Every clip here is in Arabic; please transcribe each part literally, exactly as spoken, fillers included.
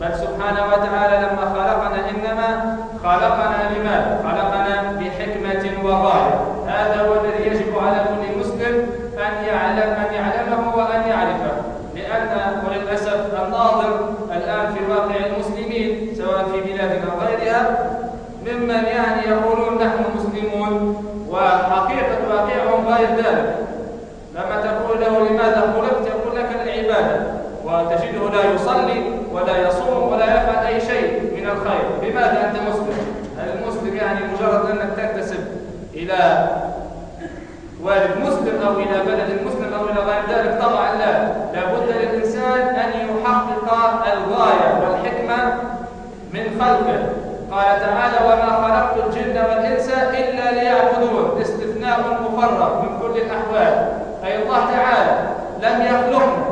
بل سبحانه وتعالى لما خلقنا إنما خلقنا لماذا؟ خلقنا بحكمة وغاية. هذا هو الذي يجب على كل مسلم أن يعلم أن يعلمه وأن يعرفه، لأن وللأسف الناظر الآن في واقع المسلمين سواء في بلادنا أو غيرها ممن يعني يقولون نحن مسلمون وحقيقة واقعهم غير ذلك. لما تقول له لماذا خلقت يقول لك العبادة، وتجده لا يصلي ولا يصوم ولا يفعل أي شيء من الخير. بماذا أنت مسلم؟ المسلم يعني مجرد أنك تنتسب إلى والد مسلم أو إلى بلد مسلم أو إلى غير ذلك؟ طبعا لا، لابد للإنسان أن يحقق الغاية والحكمة من خلقه. قال تعالى: وما خلقت الجن والإنس إلا ليعبدون، استثناء مفرغ من كل الأحوال، أي الله تعالى لم يخلقنا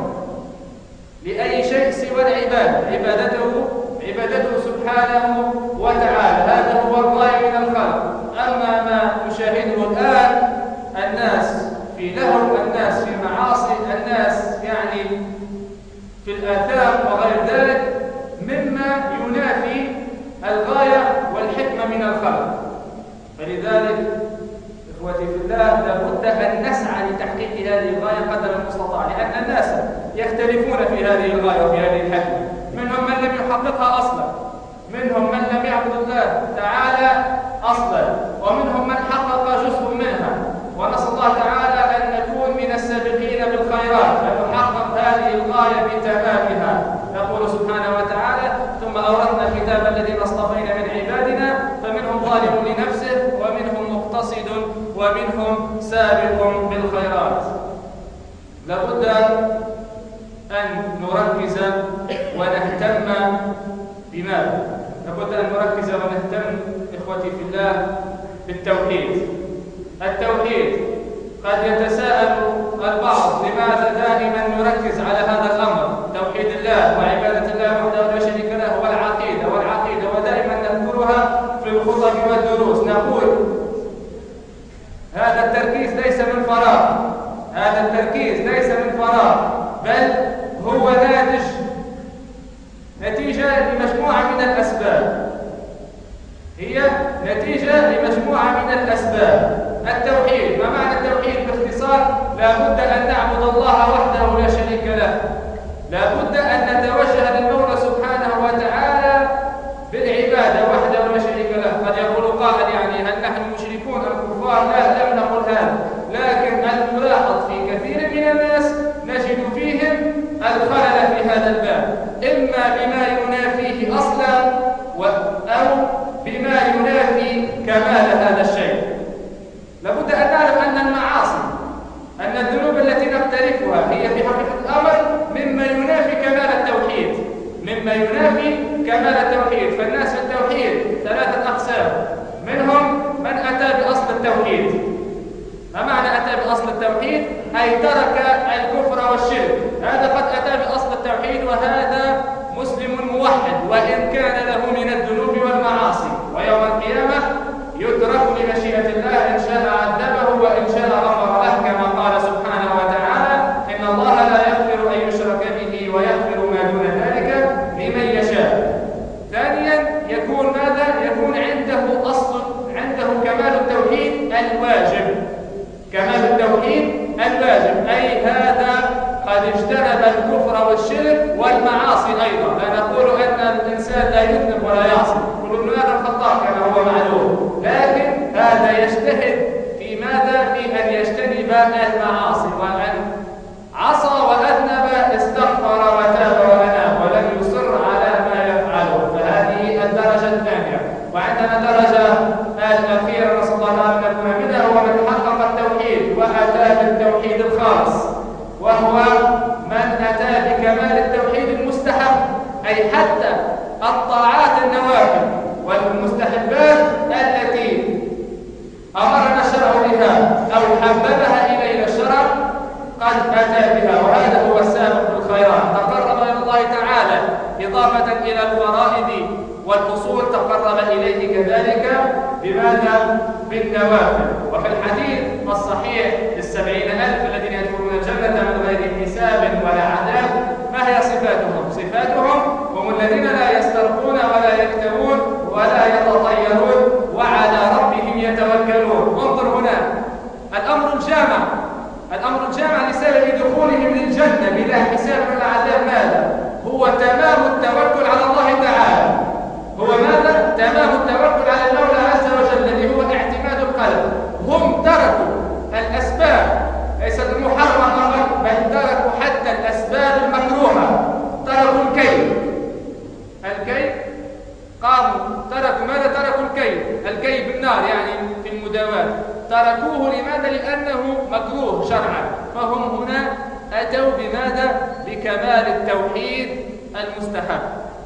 لأي شيء سوى العبادة، عبادته عبادته سبحانه وتعالى، هذا هو الغاية من الخلق. أما ما نشاهده الآن الناس في لهو، الناس في معاصي، الناس يعني في الآثام وغير ذلك مما ينافي الغاية والحكمة من الخلق. فلذلك إخوتي في الله لابد أن نسعى لتحقيق هذه الغاية قدر المستطاع، لأن الناس يختلفون في هذه الغاية وفي هذه الحكمة. منهم من لم يحققها أصلا، منهم من لم يعبد الله تعالى أصلا، ومنهم من حقق جزء منها. ونسأل الله تعالى أن نكون من السابقين بالخيرات، أن نحقق هذه الغاية بتمامها. يقول سبحانه وتعالى: ثم أورثنا الكتاب الذين اصطفينا من عبادنا فمنهم ظالم لنفسه ومنهم مقتصد ومنهم سابق بالخيرات. لابد أن نركز ونهتم بماذا؟ لابد أن نركز ونهتم إخوتي في الله بالتوحيد. التوحيد قد يتساءل البعض: لماذا دائما نركز على هذا الأمر، توحيد الله وعبادة الله وحده لا شريك له، والعقيدة والعقيدة ودائما نذكرها في الخطب والدروس؟ نقول هذا التركيز ليس من فراغ، هذا التركيز ليس من فراغ، بل هو ناتج نتيجة لمجموعة من الأسباب، هي نتيجة لمجموعة من الأسباب. التوحيد، ما معنى التوحيد باختصار؟ لابد أن نعبد الله وحده لا شريك له، لابد أن نتوجه للمولى سبحانه وتعالى بالعبادة وحده لا شريك له. قد يقول قائل: يعني هل نحن مشركون أم كفار؟ لا، لم نقل هذا، لكن الملاحظ في كثير من الناس نجد فيهم الخلل في هذا الباب، إما بما ينافيه أصلا أو بما ينافي كمال هذا الشيء. لابد أن نعلم أن المعاصي، أن الذنوب التي نقترفها هي في حقيقة الأمر مما ينافي كمال التوحيد، مما ينافي كمال التوحيد. فالناس في التوحيد ثلاثة أقسام: منهم من أتى بأصل التوحيد. ما معنى أتى بأصل التوحيد؟ أي ترك الكفر والشرك، هذا قد أتى بأصل التوحيد، وهذا مسلم موحد وإن كان له من الذنوب والمعاصي، ويوم القيامة يترك لمشيئة الله، إن شاء عذبه وإن شاء غفر له، كما قال سبحانه وتعالى: إن الله لا يغفر أن يشرك به ويغفر ما دون ذلك لمن يشاء. ثانيا يكون ماذا؟ يكون عنده أصل، عنده كمال التوحيد الواجب، كمال التوحيد الواجب، أي هذا قد اجتنب الكفر والشرك والمعاصي أيضا. لا نقول أن الإنسان لا يذنب ولا يعصي، كل ابن آدم خطاء كما هو معلوم، لكن هذا يجتهد في ماذا؟ في أن يجتنب المعاصي، وأن عصى وأذنب استغفر وتاب وأناب ولم يصر على ما يفعله، فهذه الدرجة الثانية. وعندنا درجة الأخيرة نسأل الله أن نكون منها، هو من حقق التوحيد وأتى بالتوحيد الخالص، وهو من أتى بكمال التوحيد المستحب، أي حتى الطاعات النوافل والمستحبات التي أمرنا الشرع بها أو حببها إلينا الشرع قد أتى بها، وهذا هو السابق بالخيرات، تقرب إلى الله تعالى إضافة إلى الفرائض والأصول، تقرب إليه كذلك بماذا؟ بالنوافل. وفي الحديث الصحيح للسبعين ألف الذين يدخلون الجنة من غير حساب ولا عذاب، ما هي صفاتهم؟ صفاتهم هم والذين لا يسترقون ولا يكتوون ولا يتطيرون وعلى ربهم يتوكلون. انظر هنا الأمر الجامع، الأمر الجامع لسبب دخولهم للجنة بلا حساب ولا عذاب ماذا؟ هو تمام التوكل على الله تعالى. هو ماذا؟ تمام التوكل على المولى عز وجل الذي هو اعتماد القلب. هم تركوا الأسباب ليست المحرمة بل تركوا حتى الأسباب المكروهة. تركوا الكي الكي قاموا تركوا ماذا؟ تركوا الكي الكي بالنار يعني في المداواة. تركوه لماذا؟ لأنه مكروه شرعا. فهم هنا أتوا بماذا؟ بكمال التوحيد المستحب.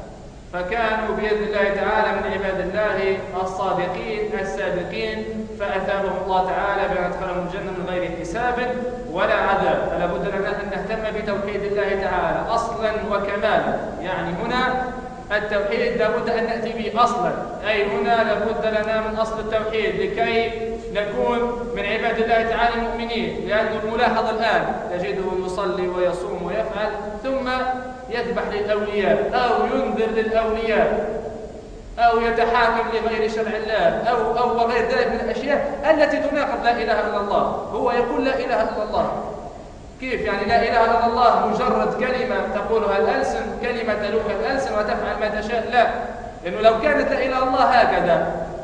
فكانوا بإذن الله تعالى من عباد الله الصادقين السابقين، فأثابهم الله تعالى بأن أدخلهم الجنة من غير حساب ولا عذاب. فلا بد لنا أن نهتم بتوحيد الله تعالى أصلا وكمالا. يعني هنا التوحيد لابد أن نأتي به أصلا، أي هنا لابد لنا من أصل التوحيد لكي نكون من عباد الله تعالى المؤمنين. لأن الملاحظ الآن تجده يصلي ويصوم ويفعل ثم يذبح للأولياء أو ينذر للأولياء أو يتحاكم لغير شرع الله أو أو وغير ذلك من الأشياء التي تناقض لا إله إلا الله. هو يقول لا إله إلا الله. كيف يعني لا إله إلا الله مجرد كلمة تقولها الألسن، كلمة تلوها الألسن وتفعل ما تشاء؟ لا، لأنه لو كانت لا إله إلا الله هكذا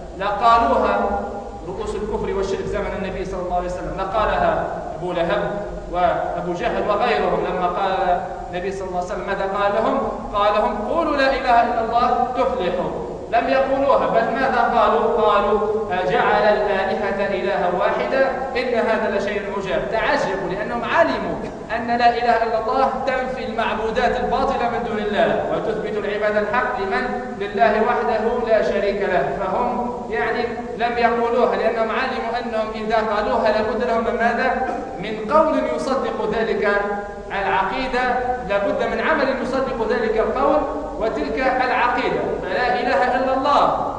لقالوها رؤوس الكفر والشرك زمن النبي صلى الله عليه وسلم، لقالها أبو لهب وأبو جهل وغيرهم. لما قال النبي صلى الله عليه وسلم ماذا قال لهم؟ قال لهم قولوا لا إله إلا الله تفلحوا. لم يقولوها، بل ماذا قالوا؟ قالوا أجعل الآلهة إلها واحدة إن هذا لشيء عجاب. تعجبوا لأنهم علموا أن لا إله إلا الله تنفي المعبودات الباطلة من دون الله وتثبت العبادة الحق لمن؟ لله وحده لا شريك له. فهم يعني لم يقولوها لأنهم علموا أنهم إذا قالوها لابد لهم من ماذا؟ من قول يصدق ذلك العقيدة، لابد من عمل يصدق ذلك القول وتلك العقيدة. فلا إله إلا الله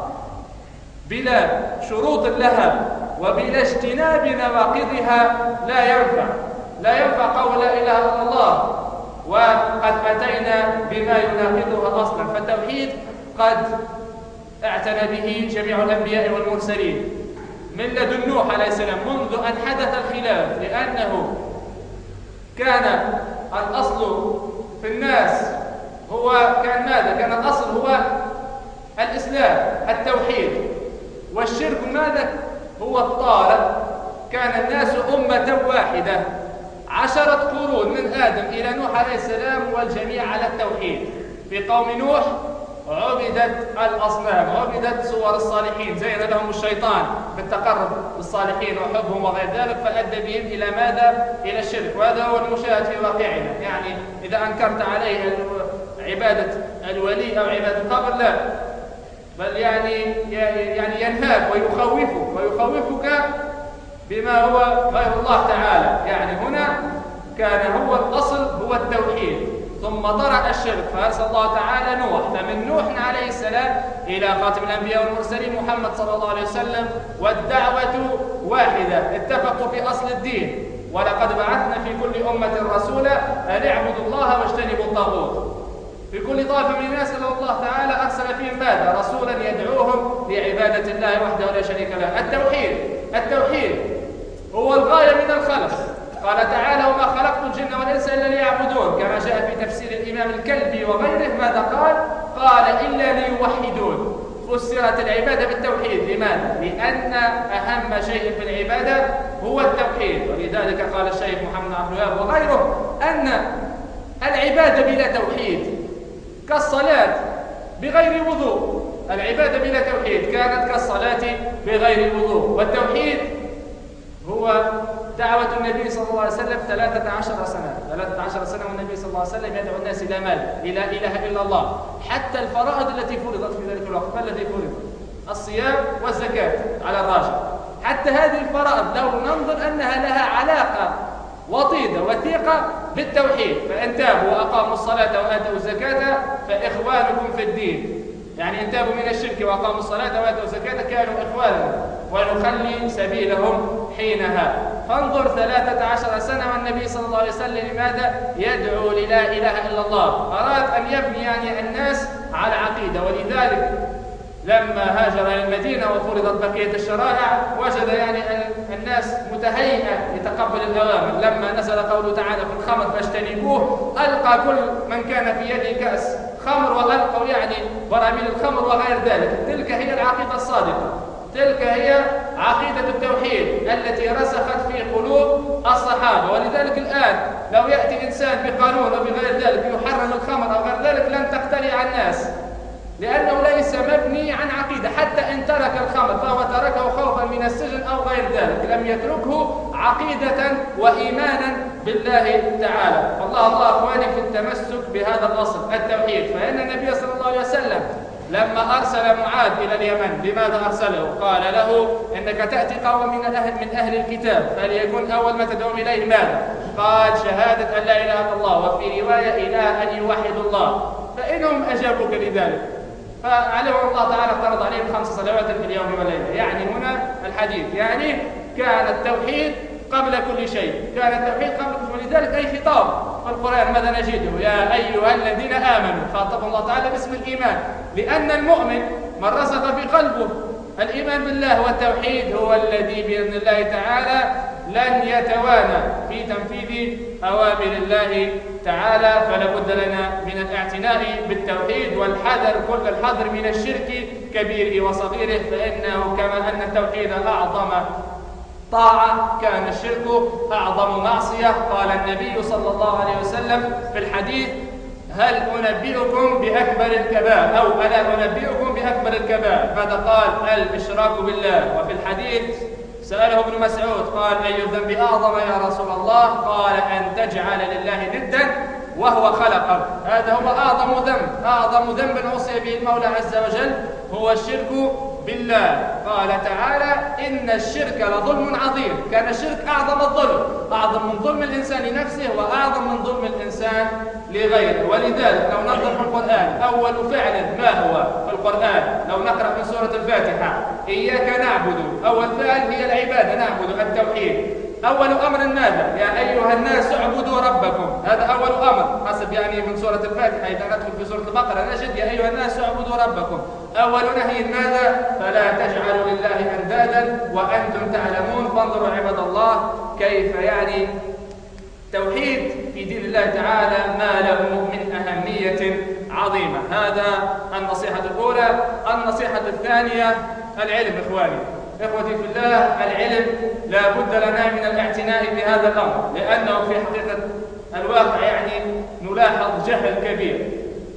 بلا شروط لها وبلا اجتناب نواقضها لا ينفع. لا ينفع قول لا إله إلا الله وقد أتينا بما يناقضها أصلا. فالتوحيد قد اعتنى به جميع الأنبياء والمرسلين من لدن نوح عليه السلام منذ أن حدث الخلاف، لأنه كان الأصل في الناس هو كان ماذا؟ كان الأصل هو الإسلام التوحيد، والشرك ماذا؟ هو الطارئ. كان الناس أمة واحدة عشرة قرون من آدم إلى نوح عليه السلام والجميع على التوحيد. في قوم نوح عبدت الأصنام، عبدت صور الصالحين، زين لهم الشيطان بالتقرب للصالحين وحبهم وغير ذلك فأدى بهم إلى ماذا؟ إلى الشرك. وهذا هو المشاهد في واقعنا. يعني إذا أنكرت عليه عبادة الولي أو عبادة القبر لا، بل يعني يعني ينهاك ويخوفك ويخوفك بما هو غير الله تعالى. يعني هنا كان هو الأصل هو التوحيد، ثم طرأ الشرك فأرسل الله تعالى نوح. فمن نوح عليه السلام إلى خاتم الأنبياء والمرسلين محمد صلى الله عليه وسلم والدعوة واحدة. اتفقوا في أصل الدين، ولقد بعثنا في كل أمة رسولا أن اعبدوا الله واجتنبوا الطاغوت. في كل طائفة من الناس إلا الله تعالى أرسل فيهم ماذا؟ رسولا يدعوهم لعبادة الله وحده لا شريك له. التوحيد التوحيد هو الغاية من الخلق. قال تعالى وما خلقت الجن والإنس إلا ليعبدون، كما جاء في تفسير الإمام الكلبي وغيره. ماذا قال؟ قال إلا ليوحدون. فسرت العبادة بالتوحيد. لماذا؟ لأن أهم شيء في العبادة هو التوحيد. ولذلك قال الشيخ محمد عبد الوهاب وغيره أن العبادة بلا توحيد كالصلاة بغير وضوء. العبادة بلا توحيد كانت كالصلاة بغير وضوء. والتوحيد هو دعوة النبي صلى الله عليه وسلم ثلاثة عشر سنة ثلاثة عشر سنة والنبي صلى الله عليه وسلم يدعو الناس إلى مال إلى إله إلا الله. حتى الفرائض التي فرضت في ذلك الوقت، ما الذي فرض؟ الصيام والزكاة على الراجح. حتى هذه الفرائض لو ننظر أنها لها علاقة وطيدة وثيقة بالتوحيد. فإن تابوا وأقاموا الصلاة وآتوا الزكاة فإخوانكم في الدين. يعني إن تابوا من الشرك وأقاموا الصلاة وآتوا الزكاة كانوا إخوانا ونخلي سبيلهم حينها. فانظر ثلاثة عشر سنة والنبي صلى الله عليه وسلم لماذا؟ يدعو للا إله إلا الله. أراد أن يبني يعني الناس على عقيدة، ولذلك لما هاجر إلى المدينة وفرضت بقية الشرائع وجد يعني الناس متهيئة لتقبل الأوامر. لما نزل قوله تعالى في الخمر فاجتنبوه ألقى كل من كان في يده كأس خمر وألقوا يعني براميل الخمر وغير ذلك. تلك هي العقيدة الصادقة، تلك هي عقيدة التوحيد التي رسخت في قلوب الصحابة. ولذلك الآن لو يأتي إنسان بقانون وبغير ذلك يحرم الخمر أو غير ذلك لن تقتنع الناس، لأنه ليس مبني عن عقيدة. حتى إن ترك الخمر فهو تركه خوفا من السجن أو غير ذلك، لم يتركه عقيدة وإيمانا بالله تعالى. فالله الله أخواني في التمسك بهذا الأصل التوحيد. فإن النبي صلى الله عليه وسلم لما أرسل معاذ إلى اليمن لماذا أرسله؟ قال له إنك تأتي قوم من أهل, من أهل الكتاب فليكن أول ما تدعوهم إليه ماذا؟ قال شهادة أن لا إله إلا الله، وفي رواية إلى أن يوحدوا الله. فإنهم أجابوك لذلك فعليهم الله تعالى افترض عليهم خمس صلوات في اليوم والليلة. يعني هنا الحديث يعني كان التوحيد قبل كل شيء، كان التوحيد قبل كل شيء. ولذلك أي خطاب في القرآن ماذا نجده؟ يا أيها الذين آمنوا، خاطبهم الله تعالى باسم الإيمان، لأن المؤمن من رسخ في قلبه الإيمان بالله والتوحيد هو الذي بإذن الله تعالى لن يتوانى في تنفيذ أوامر الله تعالى. فلا بد لنا من الاعتناء بالتوحيد والحذر كل الحذر من الشرك كبيره وصغيره، فإنه كما أن التوحيد أعظم طاعة كان الشرك أعظم معصية. قال النبي صلى الله عليه وسلم في الحديث هل أنبئكم بأكبر الكبائر أو ألا أنبئكم بأكبر الكبائر؟ ماذا قال؟ الإشراك بالله. وفي الحديث سأله ابن مسعود قال أي الذنب أعظم يا رسول الله؟ قال أن تجعل لله ندا وهو خلقك. هذا هو أعظم ذنب، أعظم ذنب عصي به المولى عز وجل هو الشرك بالله. قال تعالى إن الشرك لظلم عظيم. كان الشرك أعظم الظلم، أعظم من ظلم الإنسان لنفسه وأعظم من ظلم الإنسان لغيره. ولذلك لو ننظر في القرآن أول فعل ما هو في القرآن؟ لو نقرأ من سورة الفاتحة إياك نعبد، أول فعل هي العبادة، نعبد التوحيد. أول أمر ماذا؟ يا أيها الناس اعبدوا ربكم، هذا أول أمر حسب يعني من سورة الفاتحة. إذا ندخل في سورة البقرة نجد يا أيها الناس اعبدوا ربكم. أول نهي ماذا؟ فلا تجعلوا لله أندادا وأنتم تعلمون. فانظروا عباد الله كيف يعني توحيد في دين الله تعالى ما له من أهمية عظيمة. هذا النصيحة الأولى. النصيحة الثانية العلم. إخواني إخوتي في الله، العلم لا بد لنا من الاعتناء بهذا الأمر، لأنه في حقيقة الواقع يعني نلاحظ جهل كبير،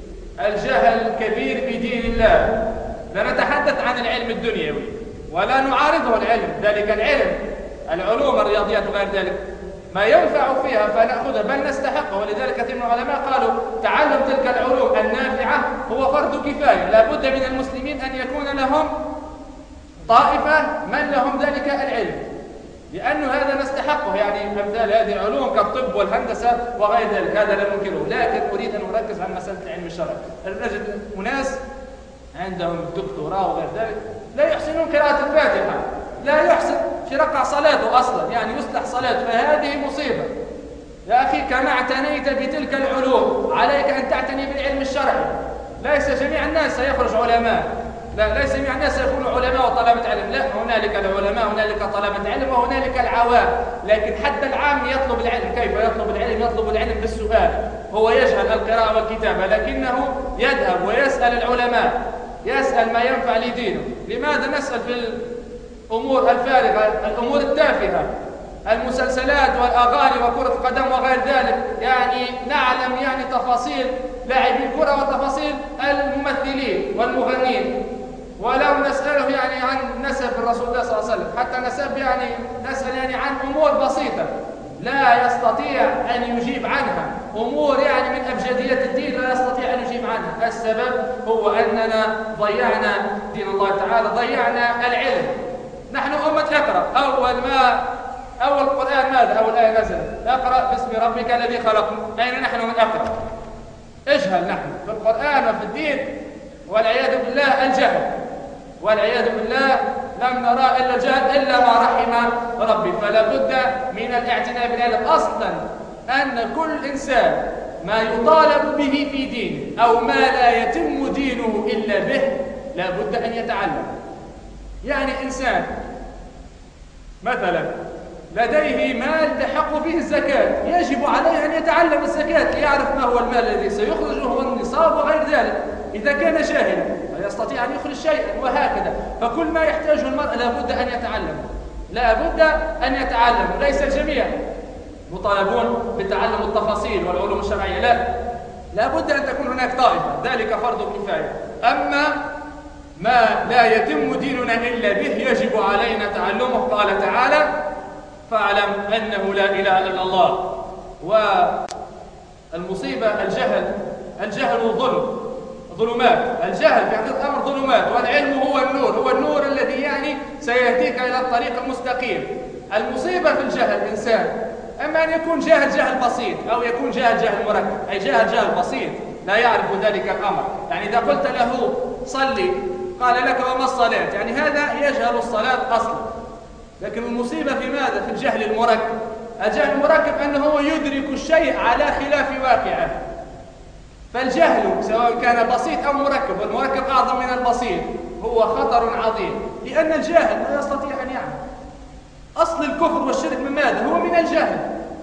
الجهل الكبير بدين الله. لا نتحدث عن العلم الدنيوي ولا نعارضه العلم، ذلك العلم العلوم الرياضيات وغير ذلك ما ينفع فيها فنأخذها بل نستحقه. ولذلك كثير من العلماء قالوا تعلم تلك العلوم النافعة هو فرض كفاية، لا بد من المسلمين أن يكون لهم طائفة من لهم ذلك العلم، لأنه هذا نستحقه. يعني أمثال هذه العلوم كالطب والهندسة وغير ذلك هذا لا ننكره، لكن أريد أن أركز على مسألة العلم الشرعي. نجد أناس عندهم دكتوراه وغير ذلك لا يحسنون قراءة الفاتحة، لا يحسن في ركع صلاته أصلا، يعني يصلح صلاته، فهذه مصيبة. يا أخي كما اعتنيت بتلك العلوم عليك أن تعتني بالعلم الشرعي. ليس جميع الناس سيخرج علماء، لا ليس جميع الناس سيكونوا علماء وطلبة علم، لا، هنالك العلماء هنالك طلبة علم وهنالك العوام. لكن حتى العام يطلب العلم. كيف يطلب العلم؟ يطلب العلم بالسؤال. هو يجهل القراءة والكتابة لكنه يذهب ويسأل العلماء، يسأل ما ينفع لدينه. لماذا نسأل في الأمور الفارغة، الأمور التافهة، المسلسلات والأغاني وكرة القدم وغير ذلك؟ يعني نعلم يعني تفاصيل لاعبي الكرة وتفاصيل الممثلين والمغنين، ولو نسأله يعني عن نسب الرسول الله صلى الله عليه وسلم، حتى نسب يعني نسأل يعني عن أمور بسيطة لا يستطيع أن يجيب عنها، أمور يعني من أبجديات الدين لا يستطيع أن يجيب عنها. السبب هو أننا ضيعنا دين الله تعالى، ضيعنا العلم. نحن أمة اقرأ. أول ما أول القرآن ماذا؟ أول آية نزلت اقرأ باسم ربك الذي خلق. أين نحن من اقرأ؟ اجهل نحن في القرآن وفي الدين. والعياذ بالله الجهل، والعياذ بالله لم نرى إلا الجهل إلا ما رحم ربي. فلا بد من الاعتناء بالعلم. أصلا أن كل إنسان ما يطالب به في دينه أو ما لا يتم دينه إلا به لا بد أن يتعلم. يعني إنسان مثلا لديه مال تحق فيه الزكاة، يجب عليه أن يتعلم الزكاة ليعرف ما هو المال الذي سيخرجه والنصاب وغير ذلك. إذا كان جاهلا لا يستطيع أن يخرج شيئا، وهكذا. فكل ما يحتاجه المرء لا بد أن يتعلم، لا بد أن يتعلم. ليس الجميع مطالبون بتعلم التفاصيل والعلوم الشرعية، لا، لا بد أن تكون هناك طائفة، ذلك فرض كفاية. أما ما لا يتم ديننا إلا به يجب علينا تعلمه. قال تعالى: فاعلم أنه لا إله إلا الله. والمصيبة الجهل، الجهل ظلم، ظلمات. الجهل في حقيقة الأمر ظلمات، والعلم هو النور، هو النور الذي يعني سيهديك إلى الطريق المستقيم. المصيبة في الجهل إنسان أما أن يكون جاهل جهل بسيط أو يكون جاهل جهل مركب. أي جاهل جهل بسيط لا يعرف ذلك الأمر، يعني إذا قلت له صلي قال لك وما الصلاة، يعني هذا يجهل الصلاة أصلا. لكن المصيبة في ماذا؟ في الجهل المركب. الجهل المركب أنه هو يدرك الشيء على خلاف واقعه. فالجهل سواء كان بسيط أو مركب، والمركب أعظم من البسيط، هو خطر عظيم، لأن الجاهل لا يستطيع أن يعمل. أصل الكفر والشرك من ماذا؟ هو من الجهل.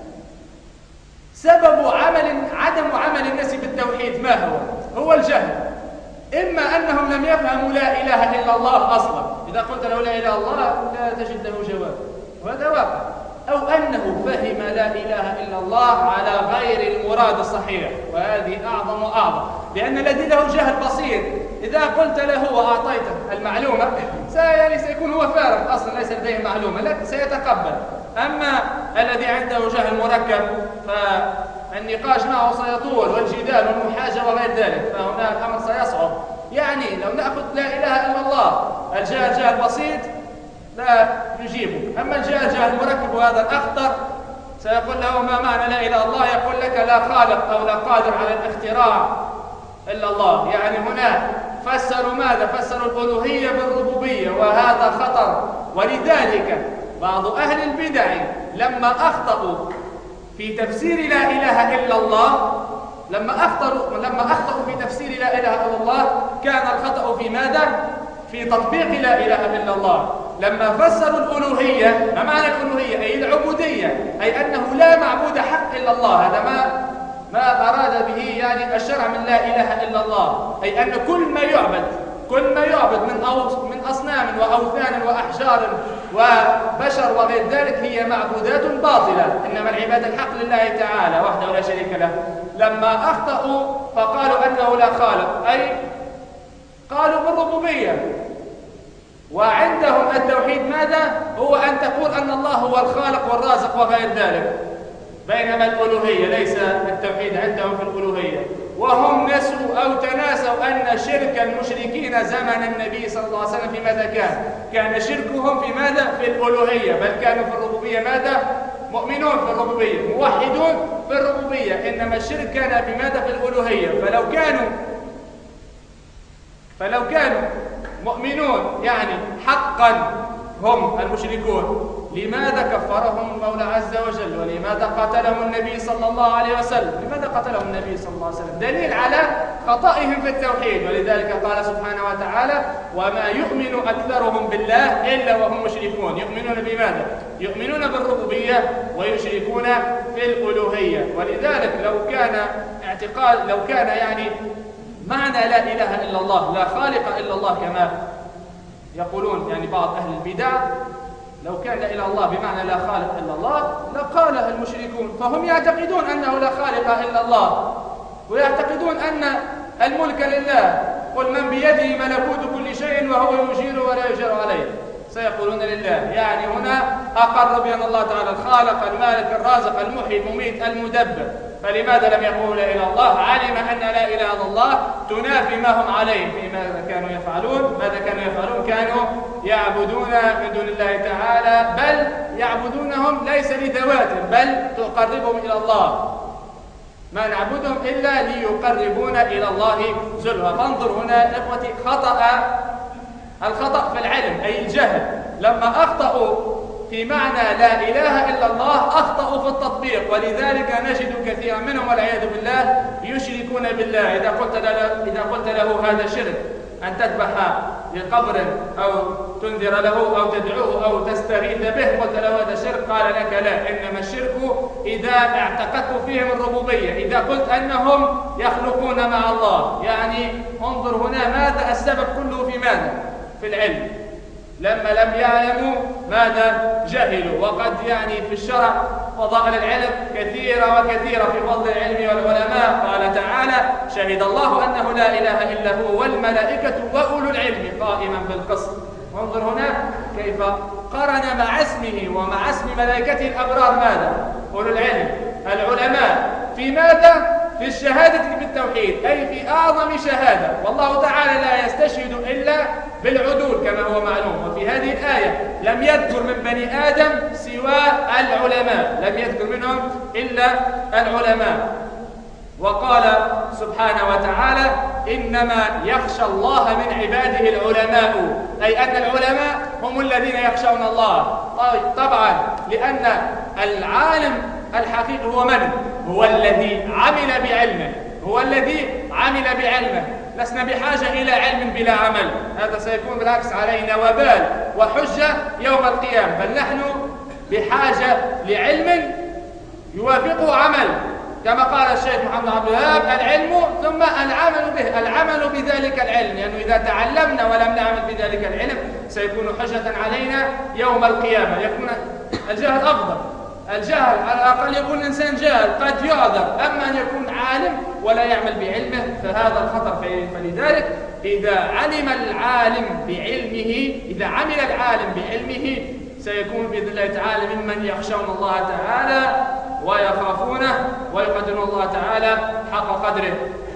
سبب عمل عدم عمل الناس بالتوحيد ما هو؟ هو الجهل. إما أنهم لم يفهموا لا إله إلا الله أصلا، إذا قلت له لا إله إلا الله لا تجد له جواب، وهذا واقع. أو أنه فهم لا إله إلا الله على غير المراد الصحيح، وهذه أعظم وأعظم. لأن الذي له جهل بسيط إذا قلت له وأعطيته المعلومة يعني سيكون هو فارغ أصلا، ليس لديه معلومة، لكن سيتقبل. أما الذي عنده جهل مركب فالنقاش معه سيطول، والجدال والمحاجة وغير ذلك، فهنا الأمر سيصعب. يعني لو نأخذ لا إله إلا الله، الجهل جهل بسيط لا يجيبك. أما الجهل جهل مركب وهذا الأخطر، سيقول له ما معنى لا إله إلا الله؟ يقول لك لا خالق أو لا قادر على الاختراع إلا الله. يعني هنا فسروا ماذا؟ فسروا الألوهية بالربوبية، وهذا خطر. ولذلك بعض أهل البدع لما أخطأوا في تفسير لا إله إلا الله، لما أخطأوا لما أخطأوا في تفسير لا إله إلا الله كان الخطأ في ماذا؟ في تطبيق لا إله إلا الله. لما فسروا الألوهية، ما معنى الألوهية؟ أي العبودية، أي أنه لا معبود حق إلا الله. هذا ما ما أراد به يعني الشرع من لا إله إلا الله، أي أن كل ما يعبد كل ما يعبد من أو من أصنام وأوثان وأحجار وبشر وغير ذلك هي معبودات باطلة، إنما العبادة الحق لله تعالى وحده لا شريك له. لما أخطأوا فقالوا أنه لا خالق، أي قالوا بالربوبية. وعندهم التوحيد ماذا؟ هو أن تقول أن الله هو الخالق والرازق وغير ذلك، بينما الألوهية ليس التوحيد عندهم في الألوهية. وهم نسوا أو تناسوا أن شرك المشركين زمن النبي صلى الله عليه وسلم في ماذا كان؟ كان شركهم في ماذا؟ في الألوهية، بل كانوا في الربوبية ماذا؟ مؤمنون في الربوبية، موحدون في الربوبية، إنما الشرك كان في ماذا؟ في الألوهية. فلو كانوا فلو كانوا مؤمنون يعني حقا هم المشركون، لماذا كفرهم المولى عز وجل؟ ولماذا قتلهم النبي صلى الله عليه وسلم؟ لماذا قتلهم النبي صلى الله عليه وسلم؟ دليل على خطئهم في التوحيد. ولذلك قال سبحانه وتعالى: وما يؤمن أكثرهم بالله إلا وهم مشركون. يؤمنون بماذا؟ يؤمنون بالربوبية ويشركون في الألوهية. ولذلك لو كان اعتقاد لو كان يعني معنى لا إله إلا الله لا خالق إلا الله كما يقولون يعني بعض أهل البدع، لو كان لا إله إلا الله بمعنى لا خالق إلا الله لقالها المشركون. فهم يعتقدون أنه لا خالق إلا الله، ويعتقدون أن الملك لله، قل من بيده ملكوت كل شيء وهو يجير ولا يجار عليه، سيقولون لله. يعني هنا أقر بأن الله تعالى الخالق المالك الرازق المحيي المميت المدبر. فلماذا لم يقولوا لا إله إلا الله؟ علم أن لا إله إلا الله تنافي ما هم عليه. ماذا كانوا يفعلون؟ ماذا كانوا يفعلون؟ كانوا يعبدون من دون الله تعالى، بل يعبدونهم ليس لذواتهم بل تقربهم إلى الله. ما نعبدهم إلا ليقربونا إلى الله زلفى. فانظر هنا إخوتي خطأ الخطأ في العلم أي الجهل، لما أخطأوا في معنى لا إله إلا الله أخطأوا في التطبيق، ولذلك نجد كثيرا منهم والعياذ بالله يشركون بالله. إذا قلت له, إذا قلت له هذا شرك أن تذبح لقبر أو تنذر له أو تدعوه أو تستغيث به، قلت له هذا شرك، قال لك لا، إنما الشرك إذا اعتقدت فيهم الربوبية، إذا قلت أنهم يخلقون مع الله. يعني انظر هنا ماذا السبب كله في ماذا؟ في العلم. لما لم يعلموا ماذا جهلوا. وقد يعني في الشرع فضائل العلم كثيرة وكثيرة في فضل العلم والعلماء. قال تعالى: شهد الله أنه لا إله إلا هو والملائكة وأولو العلم قائما بالقسط. وانظر هنا كيف قرن مع اسمه ومع اسم ملائكته الأبرار ماذا؟ أولو العلم، العلماء. في ماذا؟ في الشهادة بالتوحيد، أي في أعظم شهادة. والله تعالى لا يستشهد إلا بالعدول كما هو معلوم. وفي هذه الآية لم يذكر من بني آدم سوى العلماء، لم يذكر منهم إلا العلماء. وقال سبحانه وتعالى: إنما يخشى الله من عباده العلماء، أي أن العلماء هم الذين يخشون الله. طبعا لأن العالم الحقيقي هو من؟ هو الذي عمل بعلمه، هو الذي عمل بعلمه. لسنا بحاجة إلى علم بلا عمل، هذا سيكون بالعكس علينا وبال وحجة يوم القيامة. بل نحن بحاجة لعلم يوافقه عمل، كما قال الشيخ محمد عبد الوهاب: العلم ثم العمل به، العمل بذلك العلم، لأنه يعني إذا تعلمنا ولم نعمل بذلك العلم سيكون حجة علينا يوم القيامة. يكون الجهل أفضل، الجهل على الأقل يكون الإنسان جاهل قد يعذر، أما أن يكون عالم ولا يعمل بعلمه فهذا الخطر. فلذلك إذا علم العالم بعلمه، إذا عمل العالم بعلمه سيكون بإذن الله تعالى ممن يخشون الله تعالى ويخافونه ويقدرون الله تعالى حق قدره.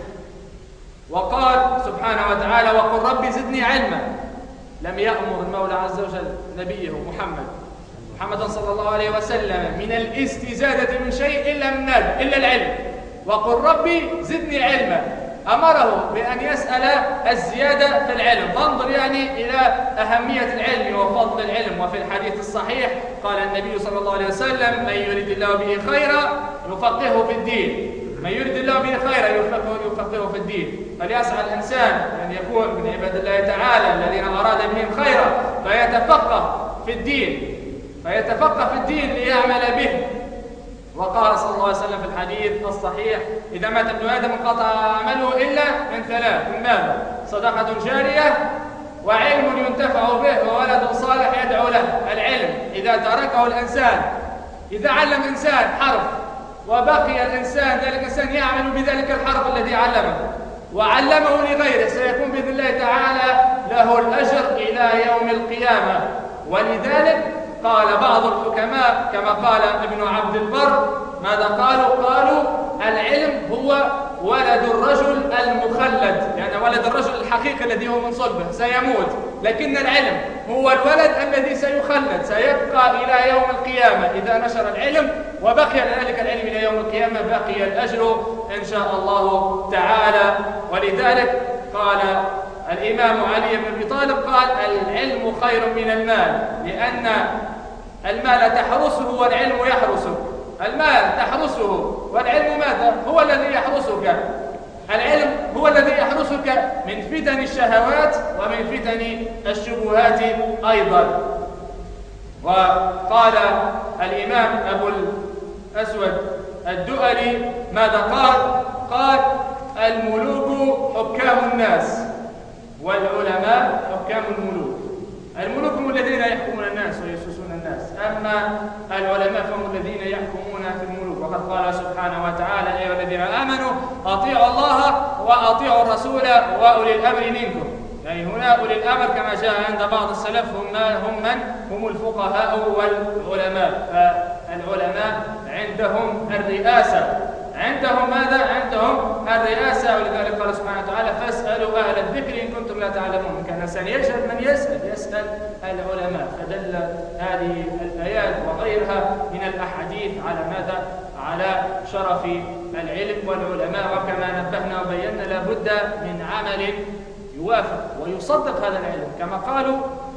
وقال سبحانه وتعالى: وقل رب زدني علما. لم يأمر المولى عز وجل نبيه محمد محمد صلى الله عليه وسلم من الاستزادة من شيء إلا من ماذا؟ إلا العلم. وقل ربي زدني علما، أمره بأن يسأل الزيادة في العلم. فانظر يعني إلى أهمية العلم وفضل العلم. وفي الحديث الصحيح قال النبي صلى الله عليه وسلم: من يريد الله به خيرا يفقهه في الدين، من يريد الله به خيرا يفقهه في الدين. فليسعى الإنسان أن يكون من عباد الله تعالى الذين أراد بهم خيرا فيتفقه في الدين، فيتفقه في الدين ليعمل به. وقال صلى الله عليه وسلم في الحديث الصحيح: إذا مات ابن آدم انقطع عمله إلا من ثلاث. من ماذا؟ صدقة جارية، وعلم ينتفع به، وولد صالح يدعو له. العلم إذا تركه الإنسان، إذا علم إنسان حرف وبقي الإنسان ذلك الإنسان يعمل بذلك الحرف الذي علمه وعلمه لغيره سيكون بإذن الله تعالى له الأجر إلى يوم القيامة. ولذلك قال بعض الحكماء كما قال ابن عبد البر، ماذا قالوا؟ قالوا: العلم هو ولد الرجل المخلد، يعني ولد الرجل الحقيقي الذي هو من صلبه سيموت، لكن العلم هو الولد الذي سيخلد، سيبقى إلى يوم القيامة. إذا نشر العلم وبقي ذلك العلم إلى يوم القيامة بقي الأجر إن شاء الله تعالى. ولذلك قال الإمام علي بن أبي طالب قال: العلم خير من المال، لأن المال تحرسه والعلم يحرسك. المال تحرسه والعلم ماذا؟ هو الذي يحرسك. العلم هو الذي يحرسك من فتن الشهوات ومن فتن الشبهات أيضا. وقال الإمام أبو الأسود الدؤلي ماذا قال؟ قال: الملوك حكام الناس والعلماء حكام الملوك. الملوك هم الذين يحكمون الناس ويسوسون الناس، أما العلماء فهم الذين يحكمون في الملوك. وقد قال سبحانه وتعالى: يا أيها الذين آمنوا أطيعوا الله وأطيعوا الرسول وأولي الأمر منكم. يعني هنا أولي الأمر كما جاء عند بعض السلف هم هم من؟ هم الفقهاء والعلماء. فالعلماء عندهم الرئاسة، عندهم ماذا؟ عندهم الرئاسة. ولذلك قال سبحانه وتعالى: فاسألوا أهل الذكر إن كنتم لا تعلمون. كان الإنسان يجهل من يسأل، يسأل العلماء. فدل هذه الآيات وغيرها من الأحاديث على ماذا؟ على شرف العلم والعلماء. وكما نبهنا وبينا لابد من عمل يوافق ويصدق هذا العلم، كما قالوا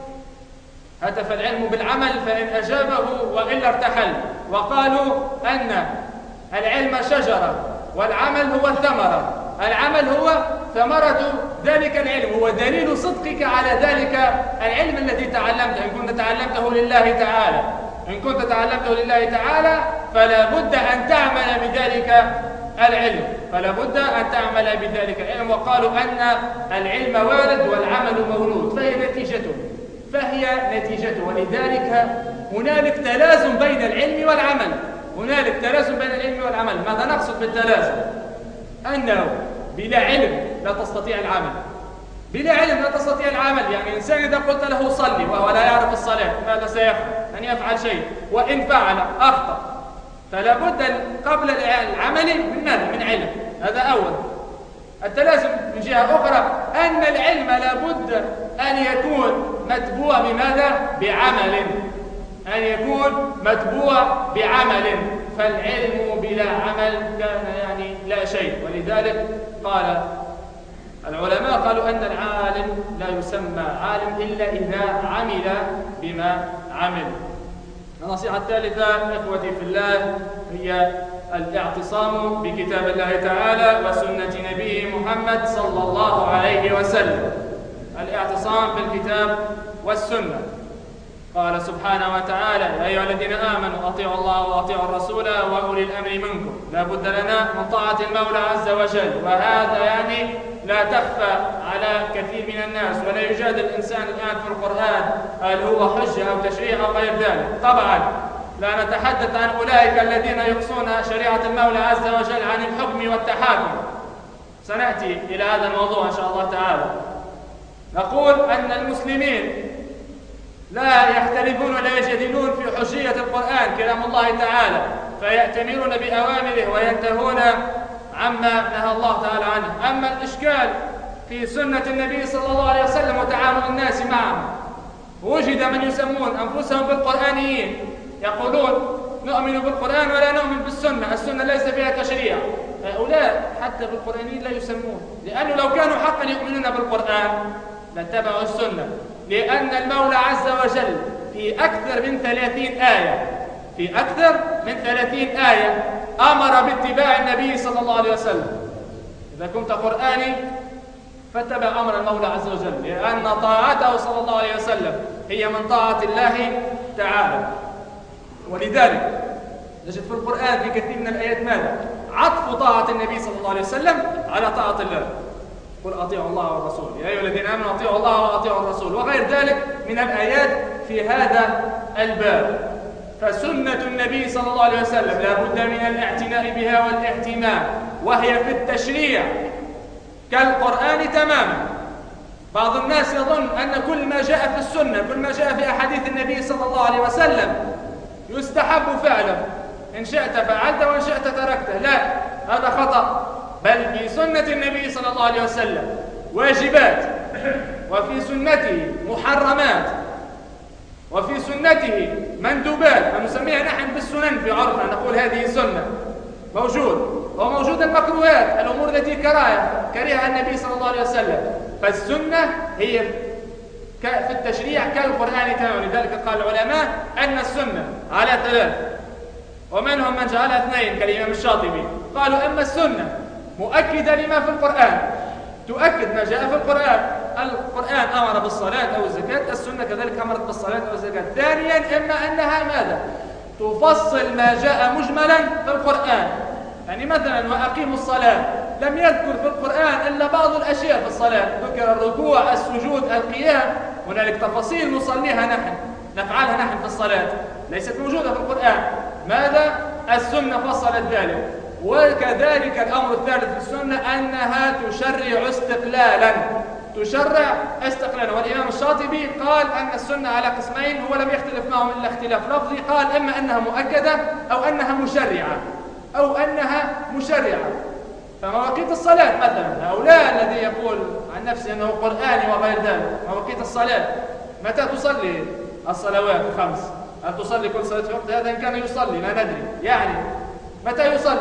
هتف العلم بالعمل فإن أجابه وإلا ارتحل. وقالوا أن العلم شجرة والعمل هو الثمرة، العمل هو ثمرة ذلك العلم، هو دليل صدقك على ذلك العلم الذي تعلمته. إن كنت تعلمته لله تعالى إن كنت تعلمته لله تعالى فلا بد أن تعمل بذلك العلم فلا بد أن تعمل بذلك العلم. وقالوا أن العلم وارد والعمل مولود، فهي نتيجته فهي نتيجته ولذلك هنالك تلازم بين العلم والعمل هنالك تلازم بين العلم والعمل. ماذا نقصد بالتلازم؟ أنه بلا علم لا تستطيع العمل بلا علم لا تستطيع العمل. يعني إنسان إذا قلت له صلي وهو لا يعرف الصلاة ماذا سيفعل؟ لن يفعل شيء، وإن فعل أخطأ. فلا بد قبل العمل من ماذا؟ من علم. هذا أول. التلازم من جهة أخرى أن العلم لا بد أن يكون متبوع بماذا؟ بعمل أن يكون متبوع بعمل فالعلم بلا عمل كان يعني لا شيء. ولذلك قال العلماء قالوا أن العالم لا يسمى عالم إلا إذا عمل بما عمل. النصيحة الثالثة إخوتي في الله هي الاعتصام بكتاب الله تعالى وسنة نبيه محمد صلى الله عليه وسلم. الاعتصام بالكتاب والسنة. قال سبحانه وتعالى: يا أيها الذين آمنوا أطيعوا الله وأطيعوا الرسول وأولي الأمر منكم. لا بد لنا من طاعة المولى عز وجل، وهذا يعني لا تخفى على كثير من الناس، ولا يجادل الإنسان الآن في القرآن هل هو حجة أو تشريع أو غير ذلك. طبعا لا نتحدث عن أولئك الذين يقصون شريعة المولى عز وجل عن الحكم والتحاكم، سنأتي إلى هذا الموضوع إن شاء الله تعالى. نقول أن المسلمين لا يختلفون ولا يجادلون في حجية القرآن كلام الله تعالى، فيأتمرون بأوامره وينتهون عما نهى الله تعالى عنه. أما الإشكال في سنة النبي صلى الله عليه وسلم وتعامل الناس معه، وجد من يسمون أنفسهم بالقرآنيين يقولون نؤمن بالقرآن ولا نؤمن بالسنة، السنة ليس فيها تشريع. هؤلاء حتى بالقرآنيين لا يسمون، لأنه لو كانوا حقا يؤمنون بالقرآن لاتبعوا السنة، لأن المولى عز وجل في أكثر من ثلاثين آية في أكثر من ثلاثين آية أمر باتباع النبي صلى الله عليه وسلم. إذا كنت قرآني فاتبع أمر المولى عز وجل، لأن طاعته صلى الله عليه وسلم هي من طاعة الله تعالى. ولذلك نجد في القرآن في كثير من الآيات ماذا؟ عطف طاعة النبي صلى الله عليه وسلم على طاعة الله. قل أطيعوا الله والرسول، يا أيها الذين آمنوا أطيعوا الله وأطيعوا الرسول، وغير ذلك من الآيات في هذا الباب. فسنة النبي صلى الله عليه وسلم لا بد من الاعتناء بها والاهتمام، وهي في التشريع كالقرآن تماما. بعض الناس يظن أن كل ما جاء في السنة، كل ما جاء في أحاديث النبي صلى الله عليه وسلم يستحب فعله، إن شئت فعلت وإن شئت تركته. لا، هذا خطأ. بل في سنة النبي صلى الله عليه وسلم واجبات، وفي سنته محرمات، وفي سنته مندوبات، ونسميها نحن بالسنن في عرفنا، نقول هذه سنة موجود. وموجود المكروهات، الأمور التي كراهها كرهها النبي صلى الله عليه وسلم. فالسنة هي في التشريع كالقرآن تماما. لذلك قال العلماء أن السنة على ثلاث، ومنهم من جعلها اثنين كالإمام الشاطبي. قالوا أما السنة مؤكدة لما في القرآن، تؤكد ما جاء في القرآن. القرآن أمر بالصلاة أو الزكاة، السنة كذلك أمرت بالصلاة أو الزكاة. ثانيا إما أنها ماذا؟ تفصل ما جاء مجملا في القرآن. يعني مثلا وأقيموا الصلاة، لم يذكر في القرآن إلا بعض الأشياء في الصلاة، ذكر الركوع، السجود، القيام. هنالك تفاصيل نصليها نحن، نفعلها نحن في الصلاة، ليست موجودة في القرآن. ماذا؟ السنة فصلت ذلك. وكذلك الأمر الثالث في السنة أنها تشرع استقلالا تشرع استقلالا. والإمام الشاطبي قال أن السنة على قسمين، هو لم يختلف معهم إلا اختلاف لفظي. قال إما أنها مؤكدة أو أنها مشرعة أو أنها مشرعة. فمواقيت الصلاة مثلا، هؤلاء الذي يقول عن نفسه أنه قرآني وغير ذلك، مواقيت الصلاة متى تصلي الصلوات الخمس؟ هل تصلي كل صلاة في وقت؟ هذا إن كان يصلي لا ندري. يعني متى يصلي؟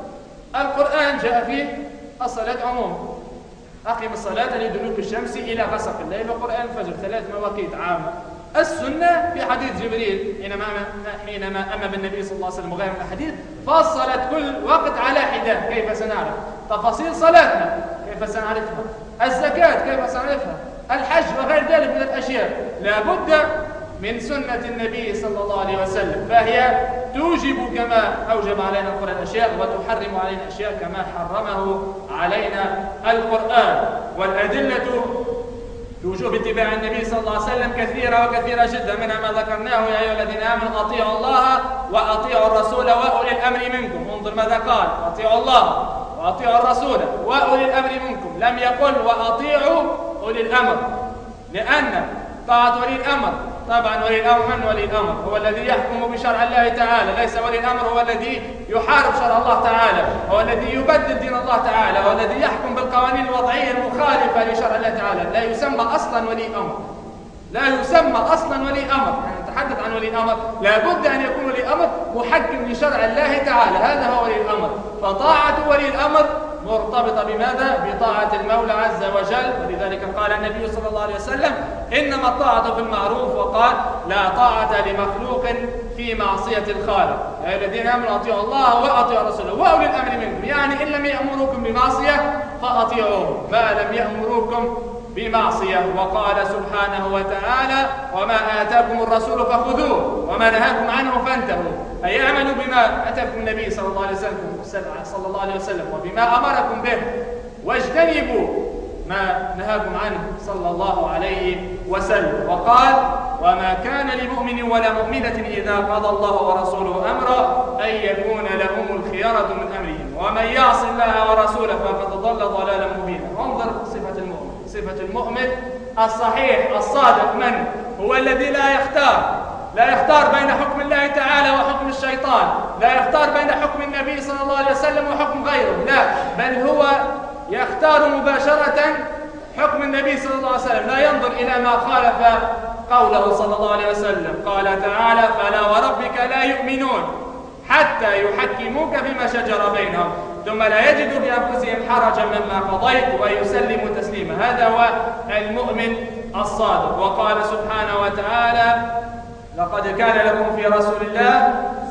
القرآن جاء فيه الصلاة عموما، أقم الصلاة لدلوك الشمس إلى غسق الليل وقرآن الفجر، ثلاث مواقيت عامة. السنة في حديث جبريل حينما حينما أمر بالنبي صلى الله عليه وسلم وغيره من الحديث فصلت كل وقت على حدة. كيف سنعرف؟ تفاصيل صلاتنا كيف سنعرفها؟ الزكاة كيف سنعرفها؟ الحج وغير ذلك من الأشياء لابد من سنة النبي صلى الله عليه وسلم، فهي توجب كما أوجب علينا القرآن أشياء وتحرم علينا أشياء كما حرمه علينا القرآن. والأدلة وجوب اتباع النبي صلى الله عليه وسلم كثيرة وكثيرة جدا، منها ما ذكرناه: يا أيها الذين آمنوا أطيعوا الله وأطيعوا الرسول وأولي الأمر منكم. انظر ماذا قال: أطيعوا الله وأطيعوا الرسول وأولي الأمر منكم، لم يقل وأطيعوا أولي الأمر، لأن طاعة ولي الأمر، طبعا ولي الأمر من ولي الأمر؟ هو الذي يحكم بشرع الله تعالى، ليس ولي الأمر هو الذي يحارب شرع الله تعالى، هو الذي يبدل دين الله تعالى، هو الذي يحكم بالقوانين الوضعية المخالفة لشرع الله تعالى. لا يسمى أصلا ولي أمر، لا يسمى أصلا ولي أمر. يعني نتحدث عن ولي الأمر لابد أن يكون ولي الأمر محكم لشرع الله تعالى، هذا هو ولي الأمر. فطاعة ولي الأمر مرتبطة بماذا؟ بطاعة المولى عز وجل. ولذلك قال النبي صلى الله عليه وسلم: إنما الطاعة في المعروف، وقال: لا طاعة لمخلوق في معصية الخالق. يا الذين آمنوا أطيعوا الله وأطيعوا رسوله وأولي الأمر منكم، يعني إن لم يأمروكم بمعصية فأطيعوه ما لم يأمروكم بمعصية. وقال سبحانه وتعالى: وما آتاكم الرسول فخذوه وما نهاكم عنه فانتهوا. أي اعملوا بما أتاكم النبي صلى الله عليه وسلم صلى الله عليه وسلم وبما أمركم به، واجتنبوا ما نهاكم عنه صلى الله عليه وسلم. وقال: وما كان لمؤمن ولا مؤمنة إذا قضى الله ورسوله أمرا أن يكون لهم الخيرة من أمرهم ومن يعص الله ورسوله فقد ضل ضلالا مبينا. انظر صفة المؤمن، صفة المؤمن الصحيح الصادق من هو؟ الذي لا يختار، لا يختار بين حكم الله تعالى وحكم الشيطان، لا يختار بين حكم النبي صلى الله عليه وسلم وحكم غيره، لا، بل هو يختار مباشرة حكم النبي صلى الله عليه وسلم، لا ينظر إلى ما خالف قوله صلى الله عليه وسلم. قال تعالى: فلا وربك لا يؤمنون حتى يحكموك فيما شجر بينهم ثم لا يجدوا بأنفسهم حرجا مما قضيت ويسلموا تسليما. هذا هو المؤمن الصادق. وقال سبحانه وتعالى: لقد كان لكم في رسول الله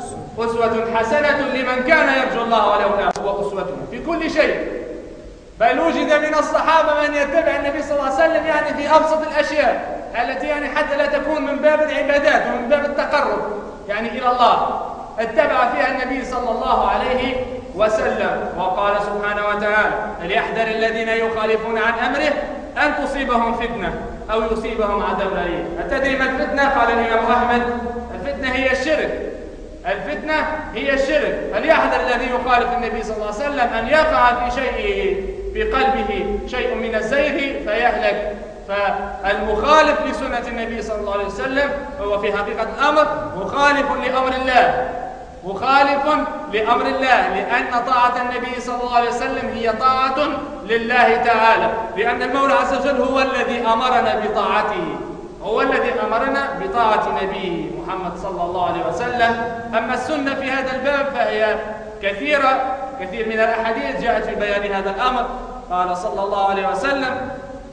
أسوة حسنة لمن كان يرجو الله واليوم الآخر. هو أسوتنا في كل شيء، بل وجد من الصحابة من يتبع النبي صلى الله عليه وسلم يعني في أبسط الأشياء التي يعني حتى لا تكون من باب العبادات ومن باب التقرب يعني إلى الله، اتبع فيها النبي صلى الله عليه وسلم. وقال سبحانه وتعالى: فليحذر الذين يخالفون عن أمره أن تصيبهم فتنة أو يصيبهم عذاب أليم. أتدري ما الفتنة؟ قال الإمام أحمد: الفتنة هي الشرك، الفتنة هي الشرك. فليحذر الذي يخالف النبي صلى الله عليه وسلم أن يقع في شيء في قلبه شيء من الزيغ فيهلك. فالمخالف لسنة النبي صلى الله عليه وسلم هو في حقيقة الأمر مخالف لأمر الله، مخالف لأمر الله، لأن طاعة النبي صلى الله عليه وسلم هي طاعة لله تعالى، لأن المولى عز وجل هو الذي أمرنا بطاعته، هو الذي أمرنا بطاعة نبيه محمد صلى الله عليه وسلم. أما السنة في هذا الباب فهي كثيرة، كثير من الأحاديث جاءت في بيان هذا الأمر. قال صلى الله عليه وسلم: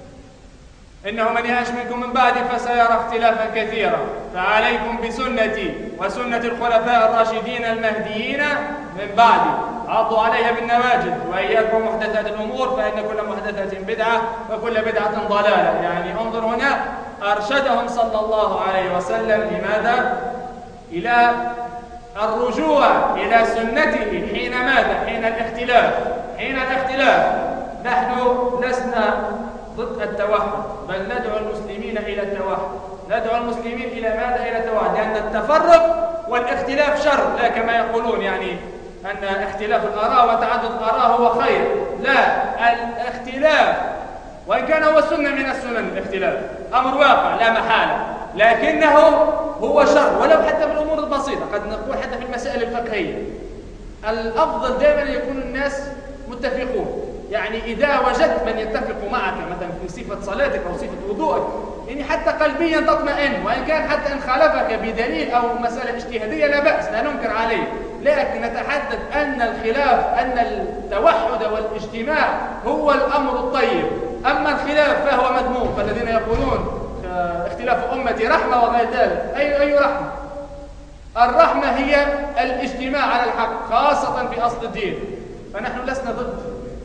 إنه من يعش منكم من بعدي فسيرى اختلافا كثيرا، فعليكم بسنتي وسنة الخلفاء الراشدين المهديين من بعدي، عضوا عليها بالنواجذ وإياكم محدثات الأمور فإن كل محدثة بدعة وكل بدعة ضلالة. يعني انظر هنا أرشدهم صلى الله عليه وسلم لماذا؟ إلى الرجوع إلى سنته حين ماذا؟ حين الاختلاف، حين الاختلاف. نحن لسنا ضد التوحد، بل ندعو المسلمين إلى التوحد، ندعو المسلمين إلى ماذا؟ إلى التوحد، لأن التفرق والاختلاف شر، لا كما يقولون يعني أن اختلاف الآراء وتعدد الآراء هو خير. لا، الاختلاف وإن كان هو سنة من السنن، الاختلاف أمر واقع لا محالة، لكنه هو شر ولو حتى في الأمور البسيطة، قد نقول حتى في المسائل الفقهية. الأفضل دائما يكون الناس متفقون، يعني إذا وجدت من يتفق معك مثلا في صفة صلاتك أو صفة وضوءك، يعني حتى قلبيا تطمئن، وإن كان حتى إن خالفك بدليل أو مسألة اجتهادية لا بأس، لا ننكر عليه، لكن نتحدث أن الخلاف أن التوحد والاجتماع هو الأمر الطيب، أما الخلاف فهو مذموم. فالذين يقولون اختلاف أمتي رحمة وغير ذلك، أي أي رحمة؟ الرحمة هي الاجتماع على الحق خاصة في أصل الدين، فنحن لسنا ضد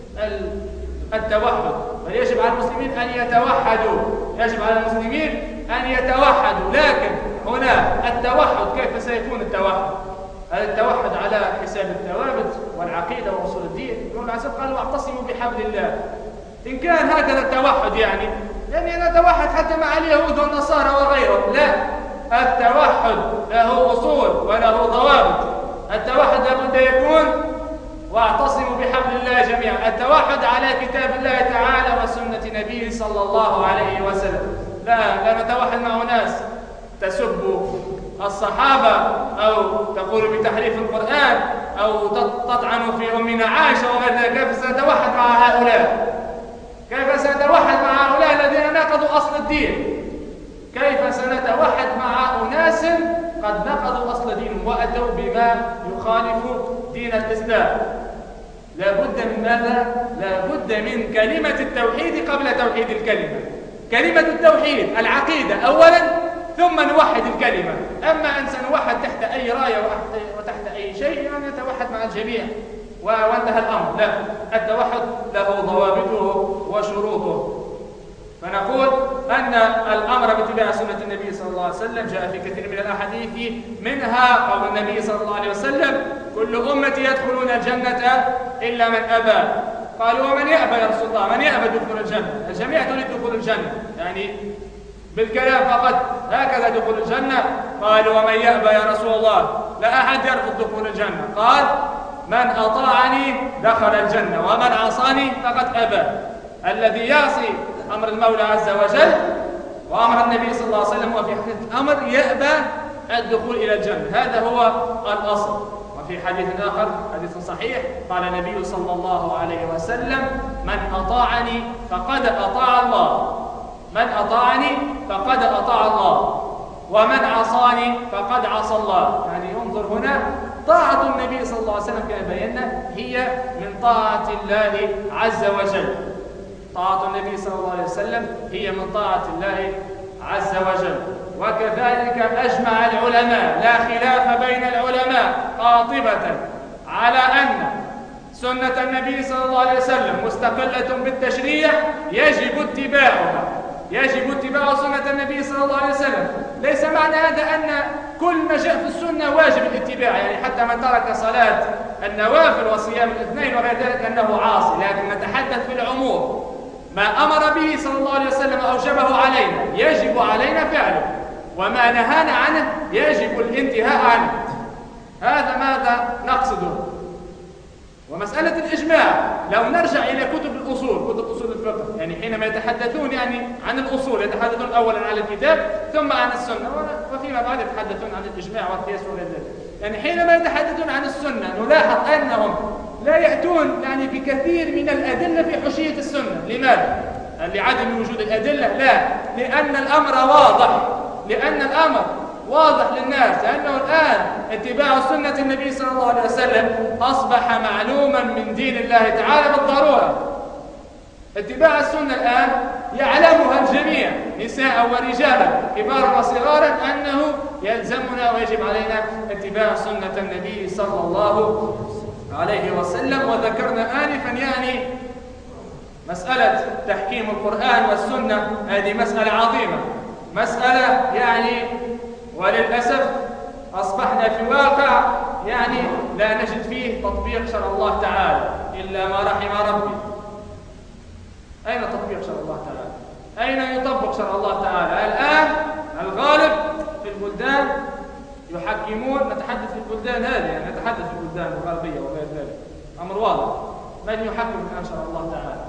التوحد، بل يجب على المسلمين أن يتوحدوا، يجب على المسلمين أن يتوحدوا. لكن هنا التوحد كيف سيكون التوحد؟ هل التوحد على حساب الثوابت والعقيدة وأصول الدين؟ يقول العسل قال واعتصموا بحبل الله. إن كان هكذا التوحد يعني يعني نتوحد حتى مع اليهود والنصارى وغيرهم، لا، التوحد له أصول وله ضوابط. التوحد لابد يكون واعتصموا بحبل الله جميعا، التوحد على كتاب الله تعالى وسنة نبيه صلى الله عليه وسلم. لا لا نتوحد مع ناس تسب الصحابة أو تقول بتحريف القرآن أو تطعن في أمنا عائشة وغير ذلك. كيف سنتوحد مع هؤلاء؟ كيف سنتوحد مع هؤلاء الذين نقضوا أصل الدين؟ كيف سنتوحد مع أناس قد نقضوا أصل دينهم وأتوا بما يخالف دين الإسلام؟ لا بد من ماذا؟ لا بد من كلمة التوحيد قبل توحيد الكلمة. كلمة التوحيد العقيدة أولا، ثم نوحد الكلمة. أما أن سنوحد تحت أي راية وتحت أي شيء يعني نتوحد مع الجميع وانتهى الأمر. لا، التوحد له ضوابطه وشروطه. فنقول أن الأمر باتباع سنة النبي صلى الله عليه وسلم جاء في كثير من الأحاديث، منها قول النبي صلى الله عليه وسلم كل أمتي يدخلون الجنة إلا من أبى. قالوا ومن يأبى يا رسول الله؟ من يأبى دخول الجنة؟ الجميع تريد دخول الجنة يعني بالكلام فقط، هكذا دخول الجنة. قالوا ومن يأبى يا رسول الله؟ لا أحد يرفض دخول الجنة. قال من أطاعني دخل الجنة ومن عصاني فقد أبى. الذي يعصي أمر المولى عز وجل وأمر النبي صلى الله عليه وسلم وفي حديث أمر يأبى الدخول إلى الجنة، هذا هو الأصل. وفي حديث آخر حديث صحيح قال النبي صلى الله عليه وسلم من أطاعني فقد أطاع الله، من أطاعني فقد أطاع الله ومن عصاني فقد عصى الله. يعني انظر هنا، طاعة النبي صلى الله عليه وسلم كما بينا هي من طاعة الله عز وجل. طاعة النبي صلى الله عليه وسلم هي من طاعة الله عز وجل. وكذلك أجمع العلماء، لا خلاف بين العلماء قاطبة على أن سنة النبي صلى الله عليه وسلم مستقلة بالتشريع يجب اتباعها، يجب اتباع سنة النبي صلى الله عليه وسلم. ليس معنى هذا أن كل ما جاء في السنة واجب الاتباع، يعني حتى من ترك صلاة النوافل وصيام الاثنين وغير ذلك أنه عاصي، لكن نتحدث في العموم. ما أمر به صلى الله عليه وسلم أوجبه علينا يجب علينا فعله، وما نهانا عنه يجب الانتهاء عنه. هذا ماذا نقصده. ومسألة الإجماع لو نرجع إلى كتب الأصول، كتب أصول الفقه، يعني حينما يتحدثون يعني عن الأصول يتحدثون أولا عن الكتاب ثم عن السنة، وفيما بعد يتحدثون عن الإجماع والقياس وغير ذلك. يعني حينما يتحدثون عن السنة نلاحظ أنهم لا يأتون يعني بكثير من الأدلة في حشية السنة. لماذا؟ لعدم وجود الأدلة؟ لا، لأن الأمر واضح، لأن الأمر واضح للناس، لأنه الآن اتباع سنة النبي صلى الله عليه وسلم أصبح معلوما من دين الله تعالى بالضرورة. اتباع السنة الآن يعلمها الجميع، نساء ورجالا كبارا وصغارا، أنه يلزمنا ويجب علينا اتباع سنة النبي صلى الله عليه وسلم. وذكرنا آنفا يعني مسألة تحكيم القرآن والسنة، هذه مسألة عظيمة، مسألة يعني وللأسف أصبحنا في واقع يعني لا نجد فيه تطبيق شرع الله تعالى إلا ما رحم ربي. أين تطبيق شرع الله تعالى؟ أين يطبق شرع الله تعالى؟ الآن الغالب في البلدان يحكمون، نتحدث في البلدان هذه يعني نتحدث في البلدان الغربية وغير ذلك، أمر واضح. من يحكم الآن شرع الله تعالى؟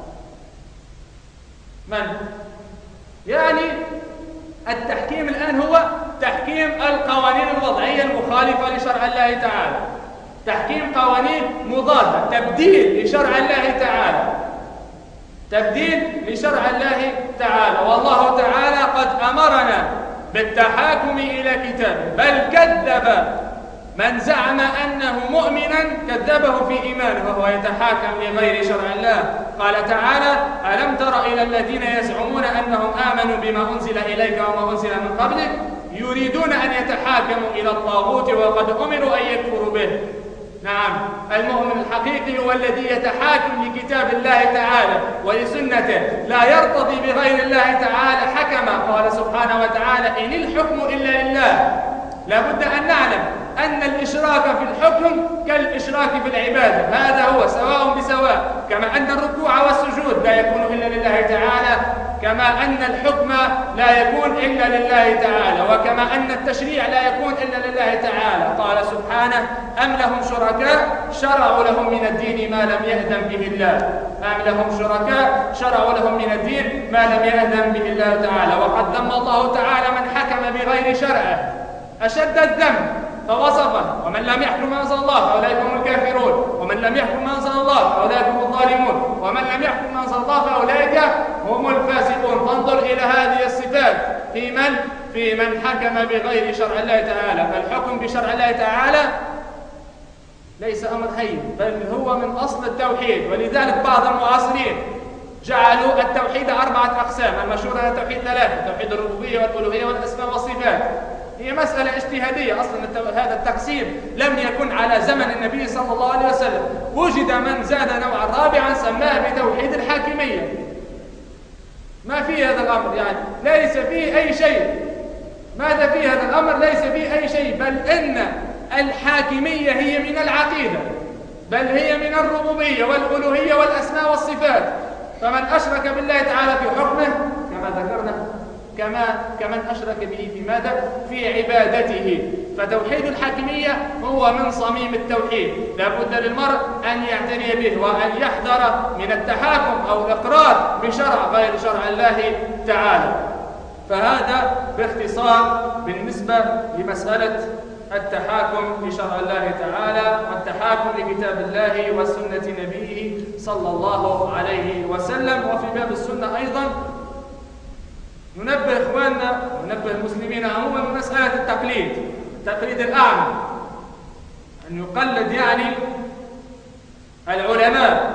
من؟ يعني التحكيم الآن هو تحكيم القوانين الوضعية المخالفة لشرع الله تعالى، تحكيم قوانين مضادة، تبديل لشرع الله تعالى، تبديل لشرع الله تعالى. والله تعالى قد أمرنا بالتحاكم إلى كتابه، بل كذب من زعم أنه مؤمنا كذبه في إيمانه وهو يتحاكم لغير شرع الله. قال تعالى: ألم تر إلى الذين يزعمون أنهم آمنوا بما أنزل إليك وما أنزل من قبلك يريدون أن يتحاكموا إلى الطاغوت وقد أمروا أن يكفروا به. نعم، المؤمن الحقيقي هو الذي يتحاكم لكتاب الله تعالى ولسنته، لا يرتضي بغير الله تعالى حكما. قال سبحانه وتعالى: إن الحكم إلا لله. لا بد أن نعلم أن الإشراك في الحكم كالإشراك في العبادة، هذا هو سواء بسواء. كما أن الركوع والسجود لا يكون إلا لله تعالى، كما أن الحكم لا يكون إلا لله تعالى، وكما أن التشريع لا يكون إلا لله تعالى. قال سبحانه: أم لهم شركاء شرعوا لهم من الدين ما لم يأذن به الله. أم لهم شركاء شرعوا لهم من الدين ما لم يأذن به الله تعالى. وقد ذم الله تعالى من حكم بغير شرعه أشد الذنب فوصفه: ومن لم يحكم ما أنزل الله فأولئك هم الكافرون، ومن لم يحكم ما أنزل الله فأولئك هم الظالمون، ومن لم يحكم ما أنزل الله فأولئك هم الفاسقون. فانظر إلى هذه الصفات في من؟ في من حكم بغير شرع الله تعالى. فالحكم بشرع الله تعالى ليس أمر هين، بل هو من أصل التوحيد. ولذلك بعض المعاصرين جعلوا التوحيد أربعة أقسام، المشهور هذا التوحيد ثلاثة: توحيد الربوبية والألوهية والأسماء والصفات. هي مسألة اجتهادية، أصلا هذا التقسيم لم يكن على زمن النبي صلى الله عليه وسلم. وجد من زاد نوعا رابعا سماه بتوحيد الحاكمية. ما في هذا الأمر، يعني ليس فيه أي شيء. ماذا في هذا الأمر؟ ليس فيه أي شيء، بل إن الحاكمية هي من العقيدة، بل هي من الربوبية والألوهية والأسماء والصفات. فمن أشرك بالله تعالى في حكمه كما ذكرنا كما كمن أشرك به في ماذا؟ في عبادته. فتوحيد الحاكمية هو من صميم التوحيد، لا بد للمرء أن يعتني به وأن يحذر من التحاكم أو الإقرار بشرع غير شرع الله تعالى. فهذا باختصار بالنسبة لمسألة التحاكم لشرع الله تعالى والتحاكم لكتاب الله وسنة نبيه صلى الله عليه وسلم. وفي باب السنة أيضا ننبه إخواننا وننبه المسلمين عموما من مسألة التقليد، التقليد الأعمى، أن يقلد يعني العلماء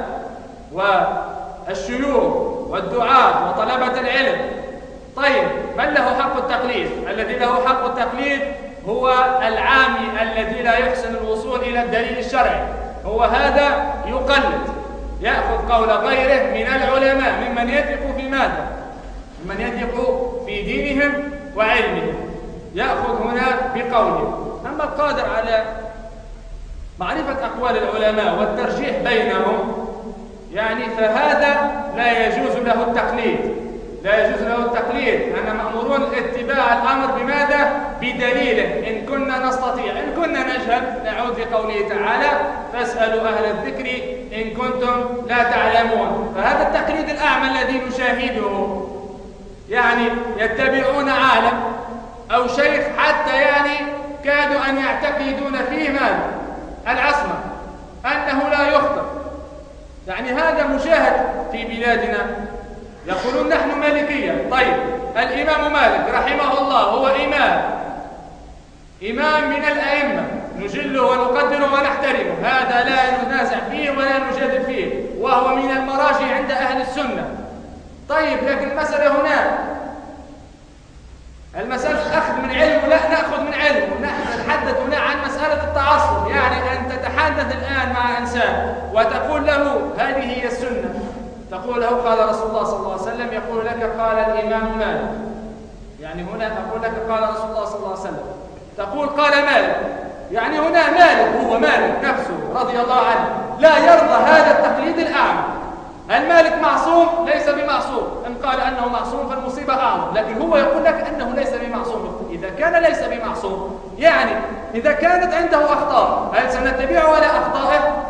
والشيوخ والدعاة وطلبة العلم. طيب، من له حق التقليد؟ الذي له حق التقليد هو العامي الذي لا يحسن الوصول إلى الدليل الشرعي. هو هذا يقلد، يأخذ قول غيره من العلماء ممن يثق في ماذا؟ من يثق في دينهم وعلمهم، يأخذ هنا بقوله. أما القادر على معرفة أقوال العلماء والترجيح بينهم يعني فهذا لا يجوز له التقليد، لا يجوز له التقليد، لأننا مأمورون اتباع الأمر بماذا؟ بدليله. إن كنا نستطيع، إن كنا نجهل نعود لقوله تعالى: فاسألوا أهل الذكر إن كنتم لا تعلمون. فهذا التقليد الأعمى الذي نشاهده، يعني يتبعون عالم أو شيخ حتى يعني كادوا أن يعتقدون فيه ماذا؟ العصمة، أنه لا يخطئ. يعني هذا مشاهد في بلادنا. يقولون نحن مالكية. طيب، الإمام مالك رحمه الله هو إمام إمام من الأئمة، نجله ونقدره ونحترمه، هذا لا ننازع فيه ولا نجادل فيه، وهو من المراجع عند أهل السنة. طيب، لكن المسألة هنا المسألة أخذ من علم، لا نأخذ من علم، نتحدث هنا عن مسألة التعصب. يعني أن تتحدث الآن مع إنسان وتقول له هذه هي السنة، تقول له قال رسول الله صلى الله عليه وسلم، يقول لك قال الإمام مالك. يعني هنا أقول لك قال رسول الله صلى الله عليه وسلم، تقول قال مالك. يعني هنا مالك هو مالك نفسه رضي الله عنه لا يرضى هذا التقليد الأعمى. المالك معصوم؟ ليس بمعصوم. إن قال أنه معصوم فالمصيبة أعظم، لكن هو يقول لك أنه ليس بمعصوم. إذا كان ليس بمعصوم، يعني إذا كانت عنده أخطاء هل سنتبعه ولا أخطائه؟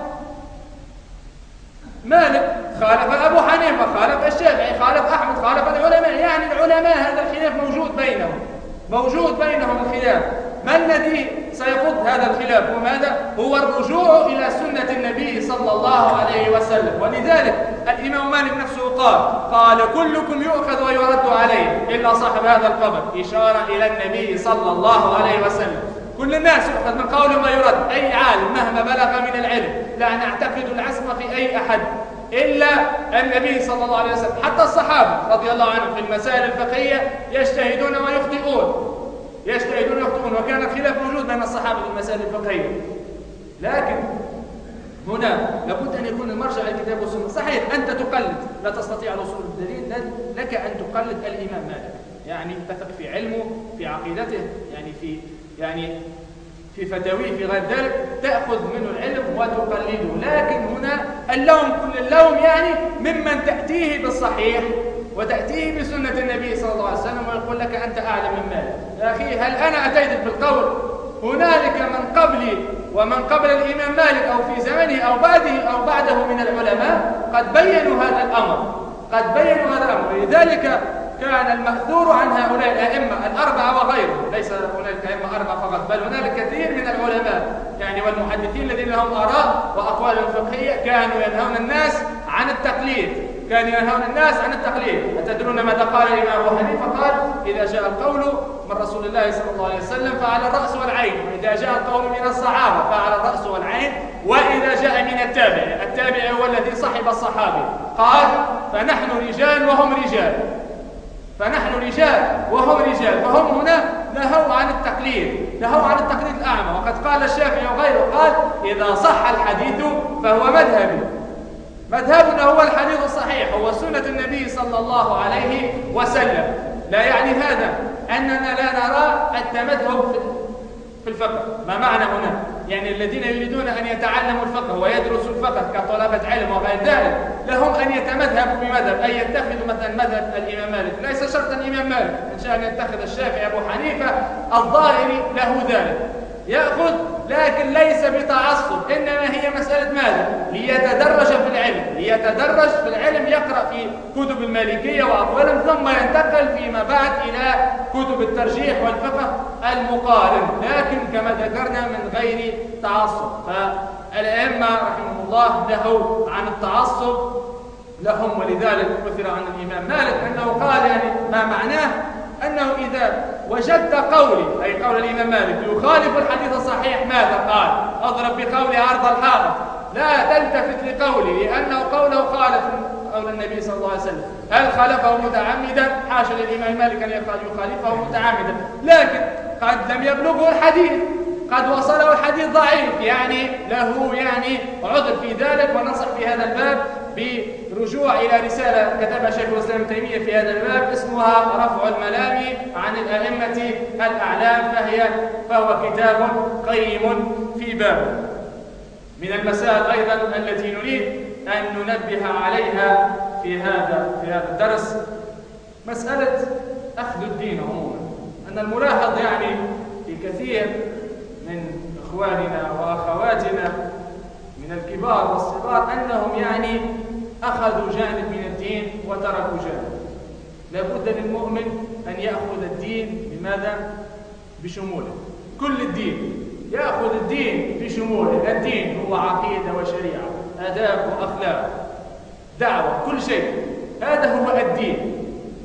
مالك خالف أبو حنيفة، خالف الشافعي، خالف أحمد، خالف العلماء. يعني العلماء هذا الخلاف موجود بينهم، موجود بينهم الخلاف. ما الذي سيفض هذا الخلاف؟ وماذا؟ هو الرجوع إلى سنة النبي صلى الله عليه وسلم. ولذلك الإمام مالك نفسه قال قال كلكم يؤخذ ويرد عليه إلا صاحب هذا القبر، إشارة إلى النبي صلى الله عليه وسلم. كل الناس يؤخذ من قوله ما يرد. أي عالم مهما بلغ من العلم لا نعتقد العصمة في أي أحد إلا النبي صلى الله عليه وسلم. حتى الصحابة رضي الله عنهم في المسائل الفقهية يجتهدون ويخطئون يجتهدون ويخطئون وكان الخلاف موجود بين الصحابة في المسائل الفقهية. لكن هنا لابد أن يكون المرجع الكتاب والسنة. صحيح أنت تقلد، لا تستطيع الوصول للدليل، لك أن تقلد الإمام مالك، يعني تثق في علمه، في عقيدته، يعني في يعني في فتاويه، في غير ذلك، تأخذ منه العلم وتقلده. لكن هنا اللوم كل اللوم يعني ممن تأتيه بالصحيح وتأتيه بسنة النبي صلى الله عليه وسلم ويقول لك أنت أعلم من مالك. يا أخي هل أنا أتيت بالقول؟ هنالك من قبلي ومن قبل الإمام مالك أو في زمنه أو بعده أو بعده من العلماء قد بينوا هذا الأمر قد بينوا هذا الأمر. لذلك كان المأثور عن هؤلاء الأئمة الأربعة وغيرهم، ليس هنالك أئمة أربعة فقط، بل هنالك كثير من العلماء يعني والمحدثين الذين لهم آراء وأقوال فقهية كانوا ينهون الناس عن التقليد كانوا ينهون الناس عن التقليد. أتدرون ماذا قال الإمام أبو حنيفة؟ قال: إذا جاء القول من رسول الله صلى الله عليه وسلم فعلى الرأس والعين، وإذا جاء القول من الصحابة فعلى الرأس والعين، وإذا جاء من التابع التابع هو الذي صحب الصحابي. قال: فنحن رجال وهم رجال فنحن رجال وهم رجال فهم هنا نهوا عن التقليد نهوا عن التقليد الأعمى. وقد قال الشافعي وغيره، قال: إذا صح الحديث فهو مذهبي مذهبنا هو الحديث الصحيح، هو سنة النبي صلى الله عليه وسلم. لا يعني هذا أننا لا نرى التمذهب في الفقه. ما معنى هنا؟ يعني الذين يريدون أن يتعلموا الفقه ويدرسوا الفقه كطلبة علم وغير ذلك لهم أن يتمذهبوا بمذهب، أن يتخذوا مثلا مذهب الإمام مالك. ليس شرطا الإمام مالك، إن شاء أن يتخذ الشافعي أبو حنيفة الظاهري له ذلك يأخذ، لكن ليس بتعصب، إنما هي مسألة ماذا؟ ليتدرج في العلم ليتدرج في العلم يقرأ في كتب المالكية وأقوالهم، ثم ينتقل فيما بعد إلى كتب الترجيح والفقه المقارن، لكن كما ذكرنا من غير تعصب. فالأئمة رحمهم الله نهوا عن التعصب لهم، ولذلك أثر عن الإمام مالك أنه قال، يعني ما معناه أنه إذا وجدت قولي، أي قول الإمام مالك، يخالف الحديث الصحيح، ماذا قال؟ أضرب بقولي عرض الحائط، لا تلتفت لقولي، لأنه قوله خالف قول النبي صلى الله عليه وسلم. هل خالفه متعمدا؟ حاشا للإمام مالك أن يخالفه متعمدا، لكن قد لم يبلغه الحديث، قد وصله الحديث ضعيف، يعني له يعني عذر في ذلك. وننصح في هذا الباب برجوع إلى رسالة كتبها شيخ الإسلام ابن تيمية في هذا الباب اسمها رفع الملام عن الأئمة الأعلام، فهي فهو كتاب قيم في باب. من المسائل أيضا التي نريد أن ننبه عليها في هذا في هذا الدرس مسألة أخذ الدين عموما. أن الملاحظ يعني في كثير من إخواننا وأخواتنا من الكبار والصغار أنهم يعني أخذوا جانب من الدين وتركوا جانب. لابد للمؤمن أن يأخذ الدين بماذا؟ بشموله، كل الدين يأخذ الدين بشموله. الدين هو عقيدة وشريعة، آداب وأخلاق، دعوة، كل شيء، هذا هو الدين.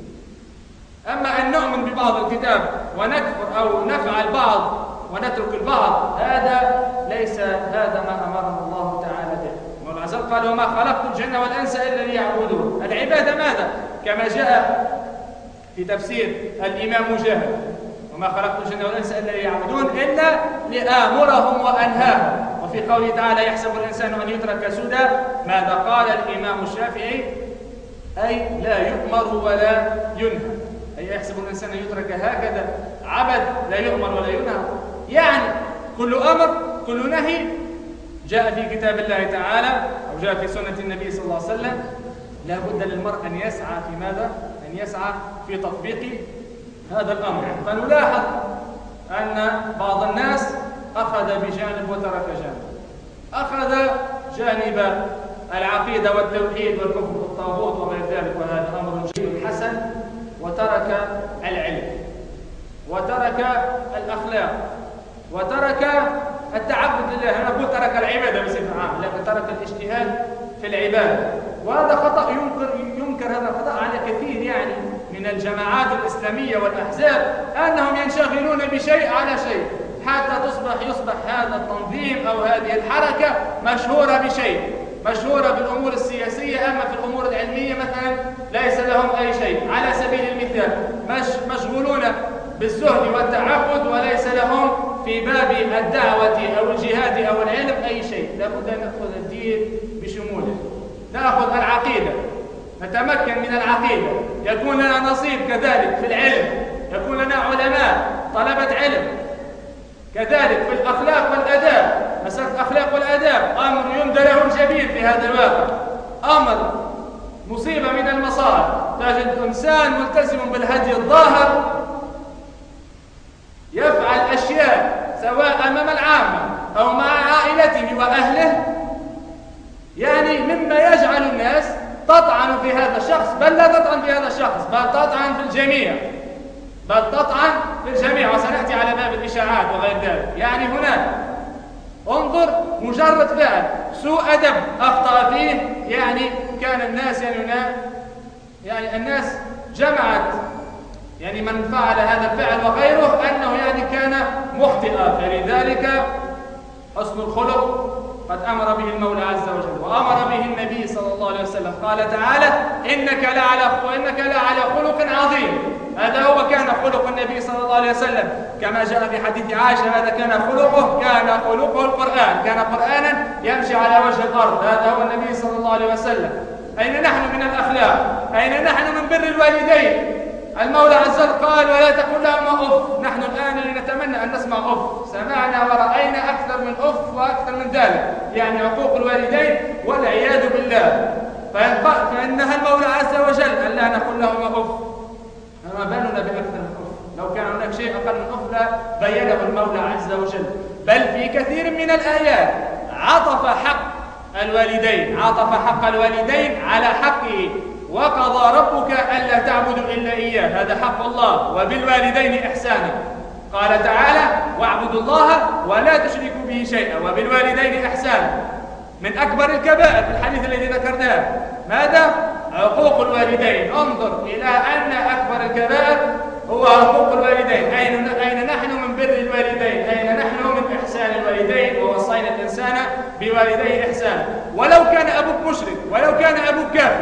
أما أن نؤمن ببعض الكتاب ونكفر أو نفعل بعض ونترك البعض، هذا ليس هذا ما أمرنا الله تعالى به. الله عز وجل قال: وما خلقت الجن والإنس إلا ليعبدون. العبادة ماذا؟ كما جاء في تفسير الإمام مجاهد: وما خلقت الجن والإنس إلا ليعبدون، إلا لآمرهم وأنهاهم. وفي قوله تعالى: يحسب الإنسان أن يترك سدى، ماذا قال الإمام الشافعي؟ أي لا يؤمر ولا ينهى، أي يحسب الإنسان أن يترك هكذا عبث، لا يؤمر ولا ينهى. يعني كل أمر كل نهي جاء في كتاب الله تعالى أو جاء في سنة النبي صلى الله عليه وسلم، لا بد للمرء أن يسعى في ماذا؟ أن يسعى في تطبيق هذا الأمر. فنلاحظ أن بعض الناس أخذ بجانب وترك جانب، أخذ جانب العقيدة والتوحيد والكفر والطاغوت وغير ذلك، وهذا أمر جيد حسن، وترك العلم وترك الأخلاق وترك التعبد لله. أنا أقول ترك العبادة بصفة عامة، لكن ترك الاجتهاد في العبادة، وهذا خطأ ينكر ينكر هذا الخطأ على كثير يعني من الجماعات الإسلامية والأحزاب، أنهم ينشغلون بشيء على شيء. حتى تصبح يصبح هذا التنظيم أو هذه الحركة مشهورة بشيء، مشهورة بالأمور السياسية، أما في الأمور العلمية مثلا ليس لهم أي شيء. على سبيل المثال مش مشغولون بالزهد والتعبد وليس لهم في باب الدعوة أو الجهاد أو العلم أي شيء. لابد أن نأخذ الدين بشموله، نأخذ العقيدة، نتمكن من العقيدة، يكون لنا نصيب كذلك في العلم، يكون لنا علماء طلبة علم، كذلك في الأخلاق والأداب. مسألة الأخلاق والأداب أمر يندى له الجبين في هذا الواقع، أمر مصيبة من المصائب. تجد إنسان ملتزم بالهدي الظاهر يفعل أشياء سواء أمام العامة أو مع عائلته وأهله، يعني مما يجعل الناس تطعن في هذا الشخص، بل لا تطعن في هذا الشخص، بل تطعن في الجميع، بل تطعن في الجميع. وسنأتي على باب الإشاعات وغير ذلك. يعني هناك انظر مجرد فعل سوء أدب أخطأ فيه، يعني كان الناس يعني هنا يعني الناس جمعت يعني من فعل هذا الفعل وغيره أنه يعني كان مخطئا. فلذلك حسن الخلق قد أمر به المولى عز وجل وأمر به النبي صلى الله عليه وسلم. قال تعالى: إنك لعلى وإنك لعلى خلق عظيم. هذا هو كان خلق النبي صلى الله عليه وسلم، كما جاء في حديث عائشة: هذا كان خلقه كان خلقه القرآن، كان قرآنا يمشي على وجه الأرض. هذا هو النبي صلى الله عليه وسلم. أين نحن من الأخلاق؟ أين نحن من بر الوالدين؟ المولى عز وجل قال: ولا تقل لهما أف. نحن الآن نتمنى أن نسمع أف، سمعنا ورأينا أكثر من أف وأكثر من ذلك، يعني عقوق الوالدين والعياذ بالله. فإنها المولى عز وجل أن لا نقول لهما أف، فما بالنا بأكثر من أف؟ لو كان هناك شيء أقل من أف لا بينه المولى عز وجل. بل في كثير من الآيات عطف حق الوالدين، عطف حق الوالدين على حقه. وقضى ربك ألا تعبدوا إلا إياه، هذا حق الله، وبالوالدين إحسانا. قال تعالى: واعبدوا الله ولا تشركوا به شيئا وبالوالدين إحسانا. من أكبر الكبائر في الحديث الذي ذكرناه ماذا؟ عقوق الوالدين. انظر إلى أن أكبر الكبائر هو عقوق الوالدين. أين أين نحن من بر الوالدين؟ أين نحن من إحسان الوالدين؟ ووصينا الإنسان بوالديه إحسانا. ولو كان أبوك مشرك، ولو كان أبوك كافر،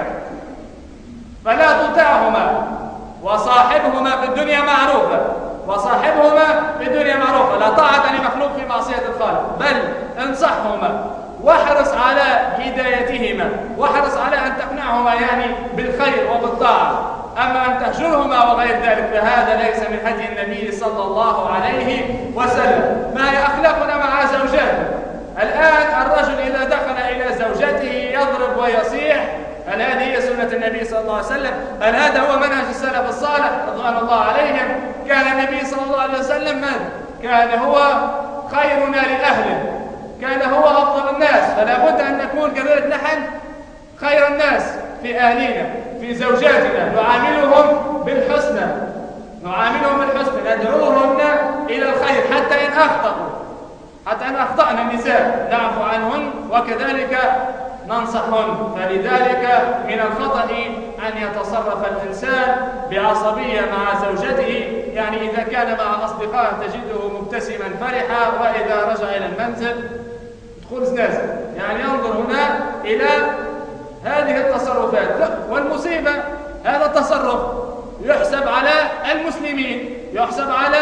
فلا تطعهما وصاحبهما في الدنيا معروفة، وصاحبهما في الدنيا معروفة. لا طاعة لمخلوق في معصية الخالق، بل انصحهما واحرص على هدايتهما، واحرص على أن تقنعهما يعني بالخير وبالطاعة. أما أن تهجرهما وغير ذلك فهذا ليس من هدي النبي صلى الله عليه وسلم. ما هي أخلاقنا مع زوجاته؟ الآن الرجل إذا دخل إلى زوجته يضرب ويصيح، هل هذه هي سنة النبي صلى الله عليه وسلم؟ هل هذا هو منهج السلف الصالح رضوان الله عليهم؟ كان النبي صلى الله عليه وسلم من؟ كان هو خيرنا لأهله، كان هو أفضل الناس. فلا بد أن نكون كذلك نحن خير الناس في أهلنا، في زوجاتنا، نعاملهم بالحسنى، نعاملهم بالحسنى، ندعوهن إلى الخير حتى إن أخطأوا، حتى إن أخطأنا النساء نعفو عنهن وكذلك ننصحهن. فلذلك من الخطأ أن يتصرف الإنسان بعصبية مع زوجته، يعني إذا كان مع أصدقاء تجده مبتسما فرحا، وإذا رجع إلى المنزل تدخل زنازل. يعني ينظر هنا إلى هذه التصرفات. والمصيبة هذا التصرف يحسب على المسلمين، يحسب على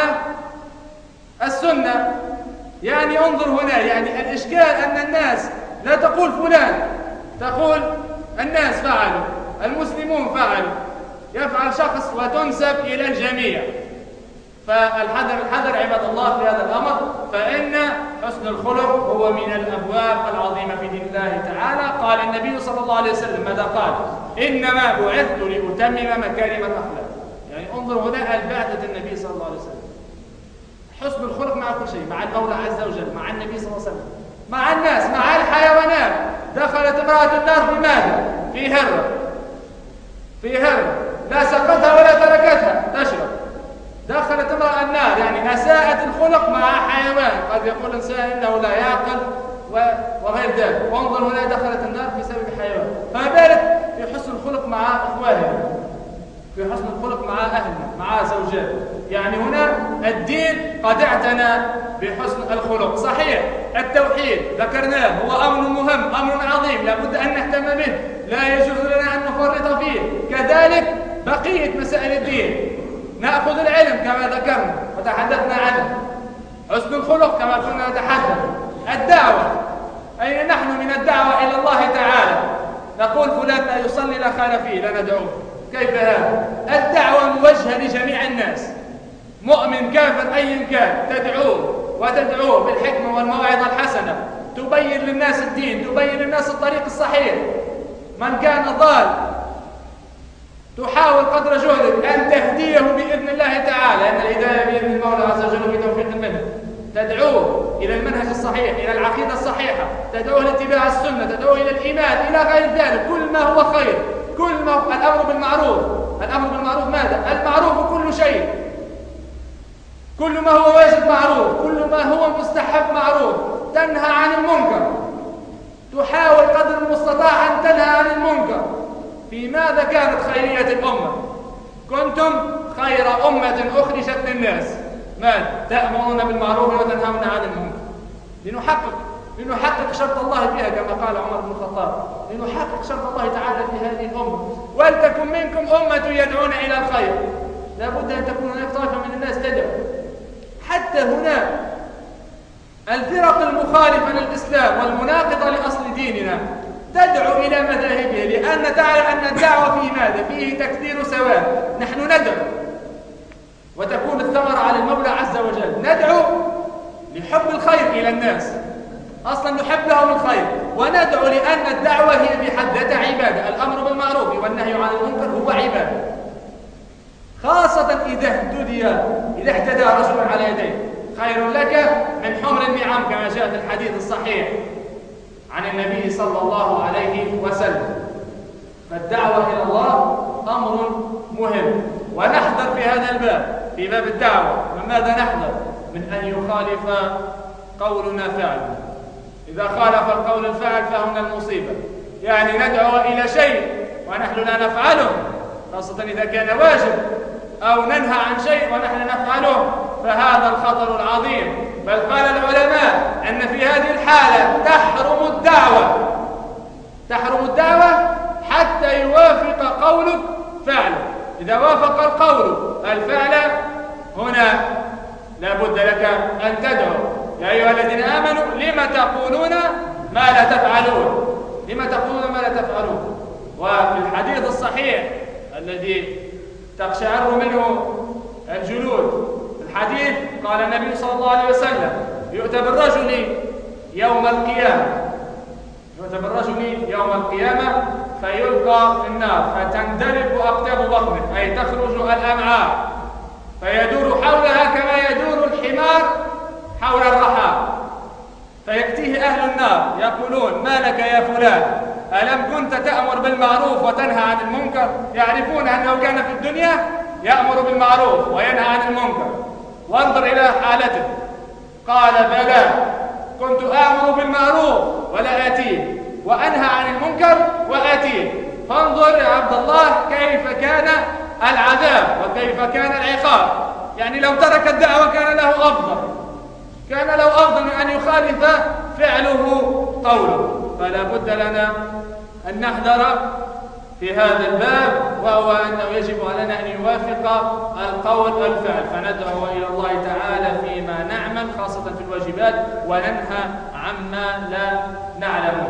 السنة. يعني انظر هنا، يعني الإشكال أن الناس لا تقول فلان، تقول الناس فعلوا، المسلمون فعلوا، يفعل شخص وتنسب إلى الجميع. فالحذر الحذر عباد الله في هذا الأمر، فإن حسن الخلق هو من الأبواب العظيمة في دين الله تعالى. قال النبي صلى الله عليه وسلم ماذا قال؟ إنما بعثت لأتمم مكارم الأخلاق. يعني انظر هنا البعثة النبي صلى الله عليه وسلم، حسن الخلق مع كل شيء، مع المولى عز وجل، مع النبي صلى الله عليه وسلم، مع الناس، مع الحيوانات. دخلت امرأة النار في ماذا؟ في هرة، في هرة لا سقطها ولا تركتها تشرب. دخلت امرأة النار، يعني أساءت الخلق مع حيوان. قد يقول الإنسان إنه لا يعقل وغير ذلك، وانظر هنا دخلت النار بسبب حيوان. فما بالك في حسن الخلق مع إخواننا، في حسن الخلق مع أهلنا، مع زوجاتنا. يعني هنا الدين قد اعتنى بحسن الخلق. صحيح التوحيد ذكرناه هو أمر مهم، أمر عظيم لابد أن نهتم به، لا يجوز لنا أن نفرط فيه. كذلك بقية مسائل الدين، نأخذ العلم كما ذكرنا وتحدثنا عنه، حسن الخلق كما كنا نتحدث، الدعوة، أين نحن من الدعوة إلى الله تعالى؟ نقول فلان لا يصلي لا خير فيه لا ندعوه، كيف هذا؟ الدعوة موجهة لجميع الناس، مؤمن كافر أيا كان، تدعوه وتدعوه بالحكمة والموعظة الحسنة، تبين للناس الدين، تبين للناس الطريق الصحيح. من كان ضال تحاول قدر جهدك أن تهديه بإذن الله تعالى، لأن الهداية بإذن المولى عز وجل بتوفيق منه. تدعوه إلى المنهج الصحيح، إلى العقيدة الصحيحة، تدعوه لاتباع السنة، تدعوه إلى الإيمان، إلى غير ذلك، كل ما هو خير، كل ما هو الأمر بالمعروف. الأمر بالمعروف ماذا؟ المعروف كل شيء، كل ما هو واجب معروف، كل ما هو مستحب معروف. تنهى عن المنكر، تحاول قدر المستطاع أن تنهى عن المنكر. في ماذا كانت خيرية الأمة؟ كنتم خير أمة أخرجت للناس. ماذا؟ تأمرون بالمعروف وتنهون عن المنكر. لنحقق لنحقق شرط الله فيها كما قال عمر بن الخطاب، لنحقق شرط الله تعالى في هذه الأمة. ولتكن منكم أمة يدعون إلى الخير. لابد أن تكون هناك طائفة من الناس تدعو. حتى هناك الفرق المخالفة للإسلام والمناقضة لأصل ديننا تدعو إلى مذاهبها، لأن تعلم أن الدعوة في ماذا؟ فيه تكثير سواد. نحن ندعو وتكون الثمرة على المولى عز وجل، ندعو لحب الخير إلى الناس، أصلا نحب لهم الخير، وندعو لأن الدعوة هي بحد ذاتها عبادة. الأمر بالمعروف والنهي عن المنكر هو عبادة، خاصة إذا اهتدي إذا اهتدى رجل على يديه خير لك من حمر النعم كما جاء في الحديث الصحيح عن النبي صلى الله عليه وسلم. فالدعوة إلى الله أمر مهم، ونحذر في هذا الباب، في باب الدعوة. من ماذا نحذر؟ من أن يخالف قولنا فعل. إذا خالف القول الفعل فهنا المصيبة، يعني ندعو إلى شيء ونحن لا نفعله، خاصة إذا كان واجب، أو ننهى عن شيء ونحن نفعله، فهذا الخطر العظيم. بل قال العلماء أن في هذه الحالة تحرم الدعوة، تحرم الدعوة حتى يوافق قولك فعله. إذا وافق القول الفعل هنا لابد لك أن تدعو. يا أيها الذين آمنوا لما تقولون ما لا تفعلون، لما تقولون ما لا تفعلون. وفي الحديث الصحيح الذي تقشعر منه الجلود، الحديث قال النبي صلى الله عليه وسلم: يؤتى بالرجل يوم القيامة يؤتى بالرجل يوم القيامة فيلقى في النار فتندلق أقتاب بطنه، أي تخرج الأمعاء، فيدور حولها كما يدور الحمار حول الرحى، فيأتيه أهل النار يقولون: ما لك يا فلان؟ ألم كنت تأمر بالمعروف وتنهى عن المنكر؟ يعرفون أنه كان في الدنيا يأمر بالمعروف وينهى عن المنكر، وانظر إلى حالته. قال: بلى، كنت آمر بالمعروف ولا آتيه، وأنهى عن المنكر وآتيه. فانظر يا عبد الله كيف كان العذاب وكيف كان العقاب. يعني لو ترك الدعوة كان له أفضل، كان له أفضل من أن يخالف فعله قوله. فلا بد لنا أن نحذر في هذا الباب، وهو أنه يجب علينا أن يوافق القول والفعل، فندعو إلى الله تعالى فيما نعمل خاصة في الواجبات، وننهى عما لا نعلمه.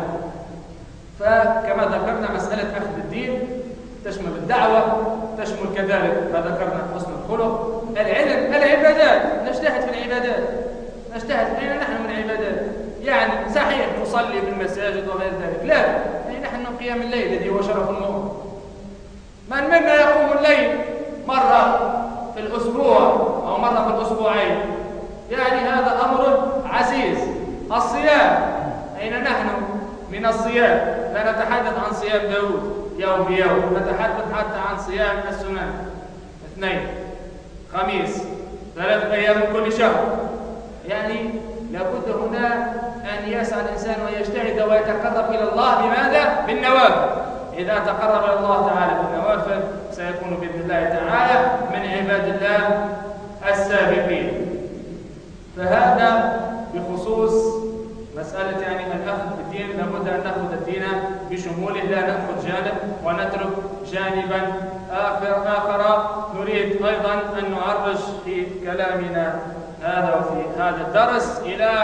فكما ذكرنا مسألة أخذ الدين تشمل الدعوة، تشمل كذلك ما ذكرنا حسن الخلق، العلم، العبادات. نجتهد في العبادات، نجتهد أين نحن من العبادات. يعني صحيح نصلي في المساجد وغير ذلك، لا، يعني نحن قيام الليل الذي هو شرف المؤمن. من منا يقوم الليل مرة في الأسبوع أو مرة في الأسبوعين؟ يعني هذا أمر عزيز. الصيام، أين نحن من الصيام؟ لا نتحدث عن صيام داود يوم بيوم، نتحدث حتى عن صيام السنن، اثنين، خميس، ثلاث أيام من كل شهر. يعني لابد هنا أن يسعى الإنسان ويجتهد ويتقرب إلى الله بماذا؟ بالنوافل. إذا تقرب إلى الله تعالى بالنوافل سيكون بإذن الله تعالى من عباد الله السابقين. فهذا بخصوص مسألة يعني الأخذ بالدين. لابد أن نأخذ الدين بشموله، لا نأخذ جانب ونترك جانبا آخر آخر. نريد أيضا أن نعرج في كلامنا هذا وفي هذا الدرس إلى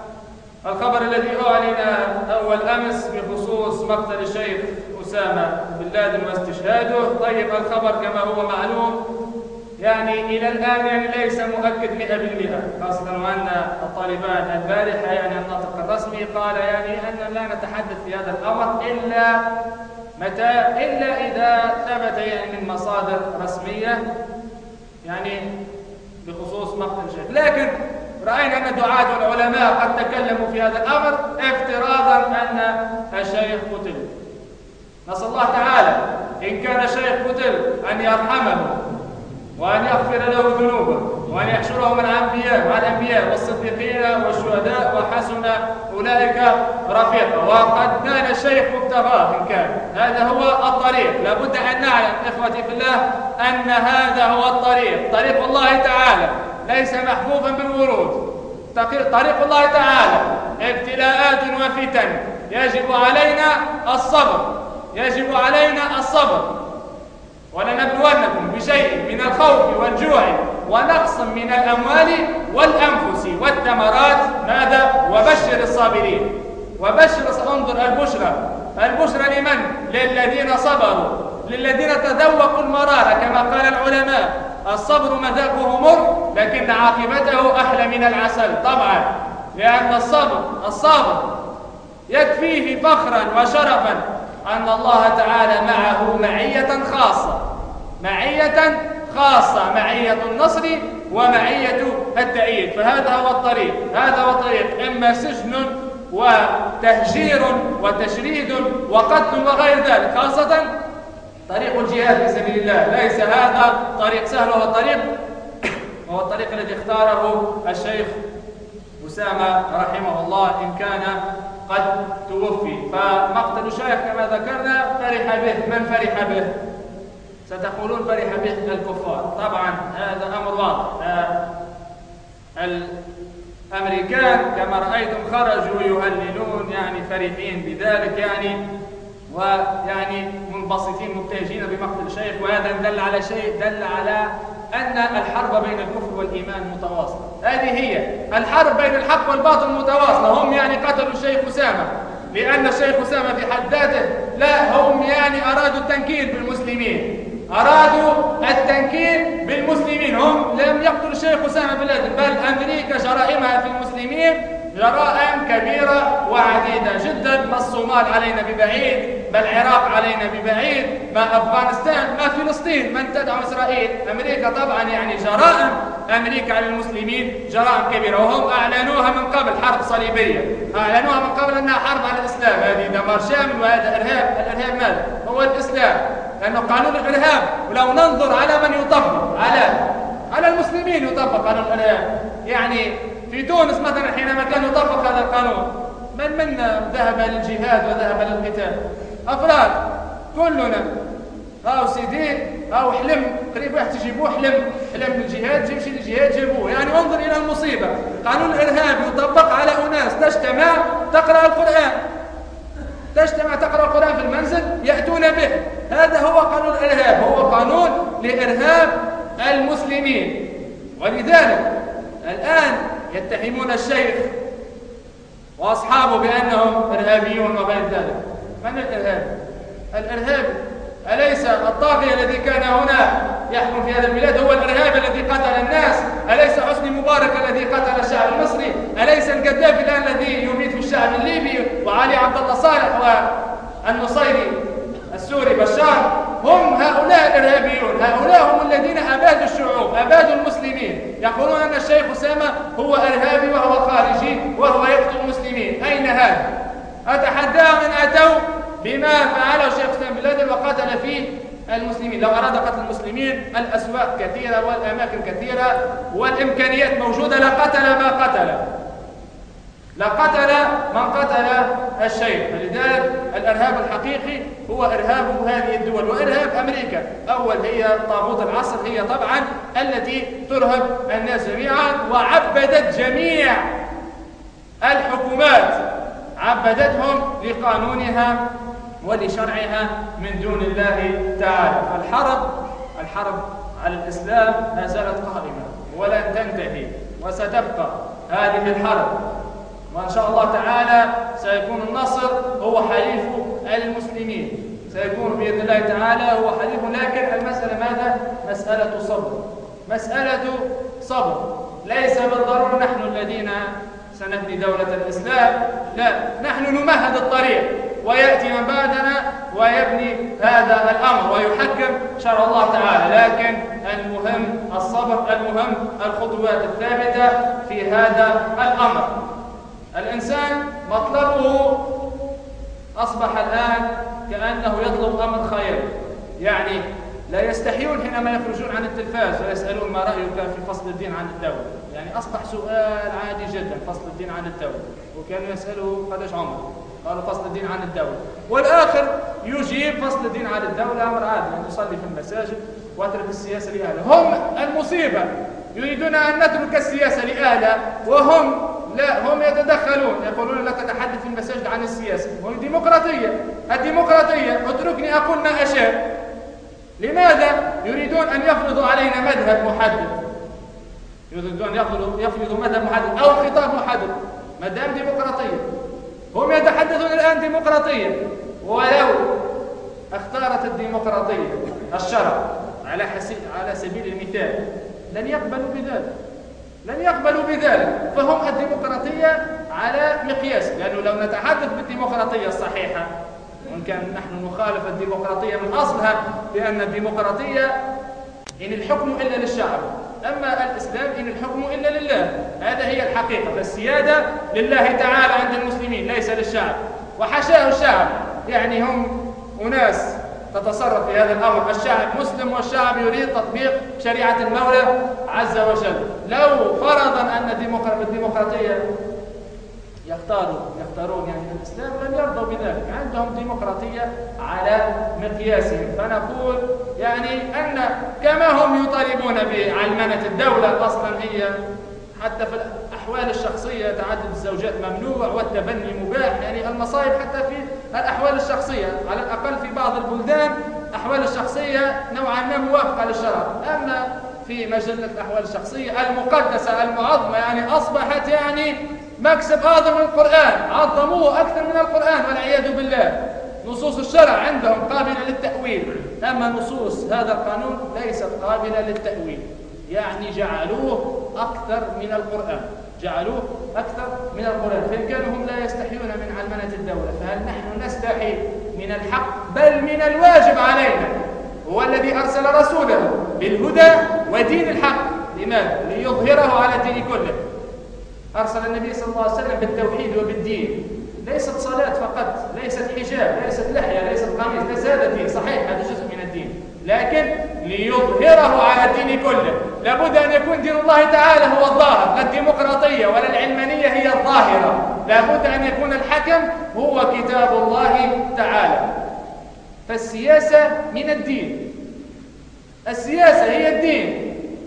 الخبر الذي أعلن أول أمس بخصوص مقتل الشيخ أسامة بن لادن واستشهاده. طيب الخبر كما هو معلوم يعني إلى الآن يعني ليس مؤكد مئة بالمئة، خاصة وأن الطالبان البارحة يعني الناطق الرسمي قال يعني أن لا نتحدث في هذا الأمر إلا متى إلا إذا ثبت يعني من مصادر رسمية يعني بخصوص مقتل الشيخ. لكن رأينا أن دعاة العلماء قد تكلموا في هذا الأمر افتراضا أن الشيخ قتل. نسأل الله تعالى إن كان الشيخ قتل أن يرحمه وأن يغفر له ذنوبه وأن يحشره مع الأنبياء مع الأنبياء والصديقين والشهداء وحسن أولئك رفيقا. وقد نال الشيخ مبتغاه إن كان هذا هو الطريق. لابد أن نعلم إخوتي في الله أن هذا هو الطريق، طريق الله تعالى ليس محفوفا بالورود. طريق الله تعالى ابتلاءات وفتن، يجب علينا الصبر، يجب علينا الصبر. ولنبلونكم بشيء من الخوف والجوع ونقص من الأموال والأنفس والثمرات. ماذا؟ وبشر الصابرين. وبشر، انظر البشرى، البشرى لمن؟ للذين صبروا، للذين تذوقوا المرارة كما قال العلماء. الصبر مذاقه مر لكن عاقبته أحلى من العسل طبعا، لأن الصبر الصابر يكفيه فخرا وشرفا أن الله تعالى معه معية خاصة، معية خاصة، معية النصر ومعية التأييد. فهذا هو الطريق، هذا هو الطريق، إما سجن وتهجير وتشريد وقتل وغير ذلك، خاصة طريق الجهاد في سبيل الله. ليس هذا طريق سهل، وهو الطريق وهو الطريق الذي اختاره الشيخ أسامة رحمه الله إن كان قد توفي. فمقتل الشيخ كما ذكرنا فرح به. من فرح به؟ ستقولون فرح به الكفار. طبعا هذا أمر واضح. الأمريكان كما رأيتم خرجوا يهللون يعني فرحين بذلك يعني ويعني منبسطين مبتهجين بمقتل الشيخ. وهذا دل على شيء، دل على أن الحرب بين الكفر والإيمان متواصلة. هذه هي الحرب بين الحق والباطل متواصلة. هم يعني قتلوا الشيخ أسامة لأن الشيخ أسامة في حد ذاته، لا، هم يعني أرادوا التنكيل بالمسلمين، أرادوا التنكيل بالمسلمين. هم لم يقتلوا الشيخ أسامة بن لادن، بل أمريكا جرائمها في المسلمين جرائم كبيرة وعديدة جدا. ما الصومال علينا ببعيد، ما العراق علينا ببعيد، ما أفغانستان، ما فلسطين من تدعم إسرائيل. أمريكا طبعا يعني جرائم أمريكا على المسلمين جرائم كبيرة، وهم أعلنوها من قبل حرب صليبية، أعلنوها من قبل أنها حرب على الإسلام. هذه دمار شامل وهذا إرهاب. الإرهاب ماذا؟ هو الإسلام، لأنه قانون الإرهاب ولو ننظر على من يطبق على على المسلمين يطبق قانون الإرهاب. يعني في تونس مثلا حينما كان يطبق هذا القانون من منا ذهب للجهاد وذهب للقتال؟ أفراد كلنا. أو سيدي أو حلم قريب واحد تجيبوه حلم حلم بالجهاد، جيب شيء للجهاد جيبوه. يعني انظر إلى المصيبة. قانون الإرهاب يطبق على أناس تجتمع تقرأ القرآن، تجتمع تقرأ القرآن في المنزل يأتون به. هذا هو قانون الإرهاب، هو قانون لإرهاب المسلمين. ولذلك الآن يتهمون الشيخ وأصحابه بأنهم إرهابيون وغير ذلك. من الإرهاب؟ الإرهاب أليس الطاغية الذي كان هنا يحكم في هذا البلاد هو الإرهاب الذي قتل الناس؟ أليس حسني مبارك الذي قتل الشعب المصري؟ أليس القذافي الآن الذي يميت في الشعب الليبي؟ وعلي عبد الله صالح والنصيري السوري بشار؟ هم هؤلاء الإرهابيون، هؤلاء هم الذين أبادوا الشعوب، أبادوا المسلمين. يقولون أن الشيخ أسامة هو إرهابي وهو خارجي وهو يقتل المسلمين. أين هذا؟ أتحداهم أن أتوا بما فعله الشيخ أسامة بن لادن وقتل فيه المسلمين. لو أراد قتل المسلمين الأسواق كثيرة والأماكن كثيرة والإمكانيات موجودة لقتل ما قتل. لقتل من قتل الشيخ. فلذلك الإرهاب الحقيقي هو إرهاب هذه الدول وإرهاب أمريكا. أول هي طاغوت العصر، هي طبعا التي ترهب الناس جميعا، وعبدت جميع الحكومات، عبدتهم لقانونها ولشرعها من دون الله تعالى. فالحرب الحرب على الإسلام لا زالت قائمة ولن تنتهي، وستبقى هذه الحرب، وإن شاء الله تعالى سيكون النصر هو حليف المسلمين، سيكون بإذن الله تعالى هو حليف. لكن المسألة ماذا؟ مسألة صبر، مسألة صبر. ليس بالضرورة نحن الذين سنبني دولة الإسلام، لا، نحن نمهد الطريق ويأتي من بعدنا ويبني هذا الأمر ويحكم شرع الله تعالى. لكن المهم الصبر، المهم الخطوات الثابتة في هذا الأمر. الإنسان مطلبه أصبح الآن كأنه يطلب أمر خير، يعني لا يستحيون حينما يخرجون عن التلفاز ويسألون ما رأيك في فصل الدين عن الدولة. يعني أصبح سؤال عادي جدا، فصل الدين عن الدولة، وكانوا يسألوا قداش عمر، قالوا فصل الدين عن الدولة، والآخر يجيب فصل الدين عن الدولة أمر عادي، يعني يصلي في المساجد واترك السياسة لأهلها. هم المصيبة، يريدون أن نترك السياسة لأهلها، وهم لا، هم يتدخلون، يقولون لا تتحدث في المساجد عن السياسة، وهي ديمقراطية. الديمقراطية اتركني أقول ما أشاء. لماذا يريدون أن يفرضوا علينا مذهب محدد؟ يريدون أن يفرضوا يفرضوا مذهب محدد أو خطاب محدد ما دام ديمقراطية. هم يتحدثون الآن ديمقراطية، ولو اختارت الديمقراطية الشرع على على سبيل المثال لن يقبلوا بذلك، لن يقبلوا بذلك. فهم الديمقراطية على مقياس، لأنه لو نتحدث بالديمقراطية الصحيحة، وإن كان نحن نخالف الديمقراطية من أصلها، لأن الديمقراطية إن الحكم إلا للشعب، أما الإسلام إن الحكم إلا لله. هذا هي الحقيقة، فالسيادة لله تعالى عند المسلمين ليس للشعب، وحشاه الشعب، يعني هم أناس تتصرف في هذا الأمر. الشعب مسلم والشعب يريد تطبيق شريعة المولى عز وجل. لو فرضا أن الديمقراطية يختاروا يختارون يعني الإسلام لن يرضوا بذلك، عندهم ديمقراطية على مقياسهم. فنقول يعني أن كما هم يطالبون بعلمنة الدولة، أصلا هي حتى في الأحوال الشخصية تعدد الزوجات ممنوع والتبني مباح، يعني المصائب حتى في الأحوال الشخصية، على الأقل في بعض البلدان أحوال الشخصية نوعا ما موافقة للشرع. أما في مجلة الأحوال الشخصية المقدسة المعظمة يعني أصبحت يعني مكسب أعظم من القرآن، عظموه أكثر من القرآن والعياذ بالله. نصوص الشرع عندهم قابلة للتأويل، أما نصوص هذا القانون ليست قابلة للتأويل، يعني جعلوه أكثر من القرآن، جعلوه أكثر من القرآن. فإن كانوا هم لا يستحيون من علمنة الدولة، فهل نحن نستحي من الحق؟ بل من الواجب علينا. هو الذي أرسل رسوله بالهدى ودين الحق، لماذا؟ ليظهره على الدين كله. أرسل النبي صلى الله عليه وسلم بالتوحيد وبالدين، ليست صلاة فقط، ليست حجاب، ليست لحية، ليست قميص، ليس هذا الدين، صحيح هذا جزء من الدين، لكن ليظهره على الدين كله. لابد أن يكون دين الله تعالى هو الظاهر، لا الديمقراطية ولا العلمانية هي الظاهرة. لابد أن يكون الحكم هو كتاب الله تعالى. فالسياسة من الدين، السياسة هي الدين،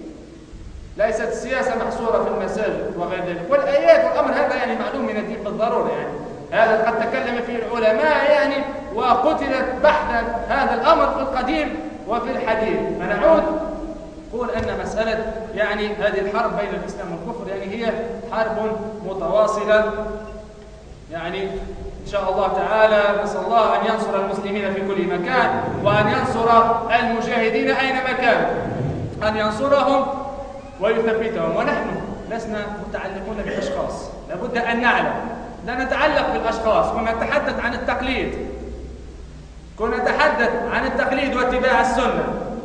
ليست السياسة محصورة في المساجد وغير ذلك. والآيات والأمر هذا يعني معلوم من الدين بالضرورة، يعني هذا قد تكلم فيه العلماء يعني وقتلت بحثا هذا الأمر في القديم وفي الحديث. فنعود نقول أن مسألة يعني هذه الحرب بين الإسلام والكفر يعني هي حرب متواصلة، يعني إن شاء الله تعالى نسأل الله أن ينصر المسلمين في كل مكان، وأن ينصر المجاهدين أينما كانوا، أن ينصرهم ويثبتهم. ونحن لسنا متعلقون بالأشخاص، لابد أن نعلم لا نتعلق بالأشخاص. كنا نتحدث عن التقليد، كنا نتحدث عن التقليد واتباع السنة.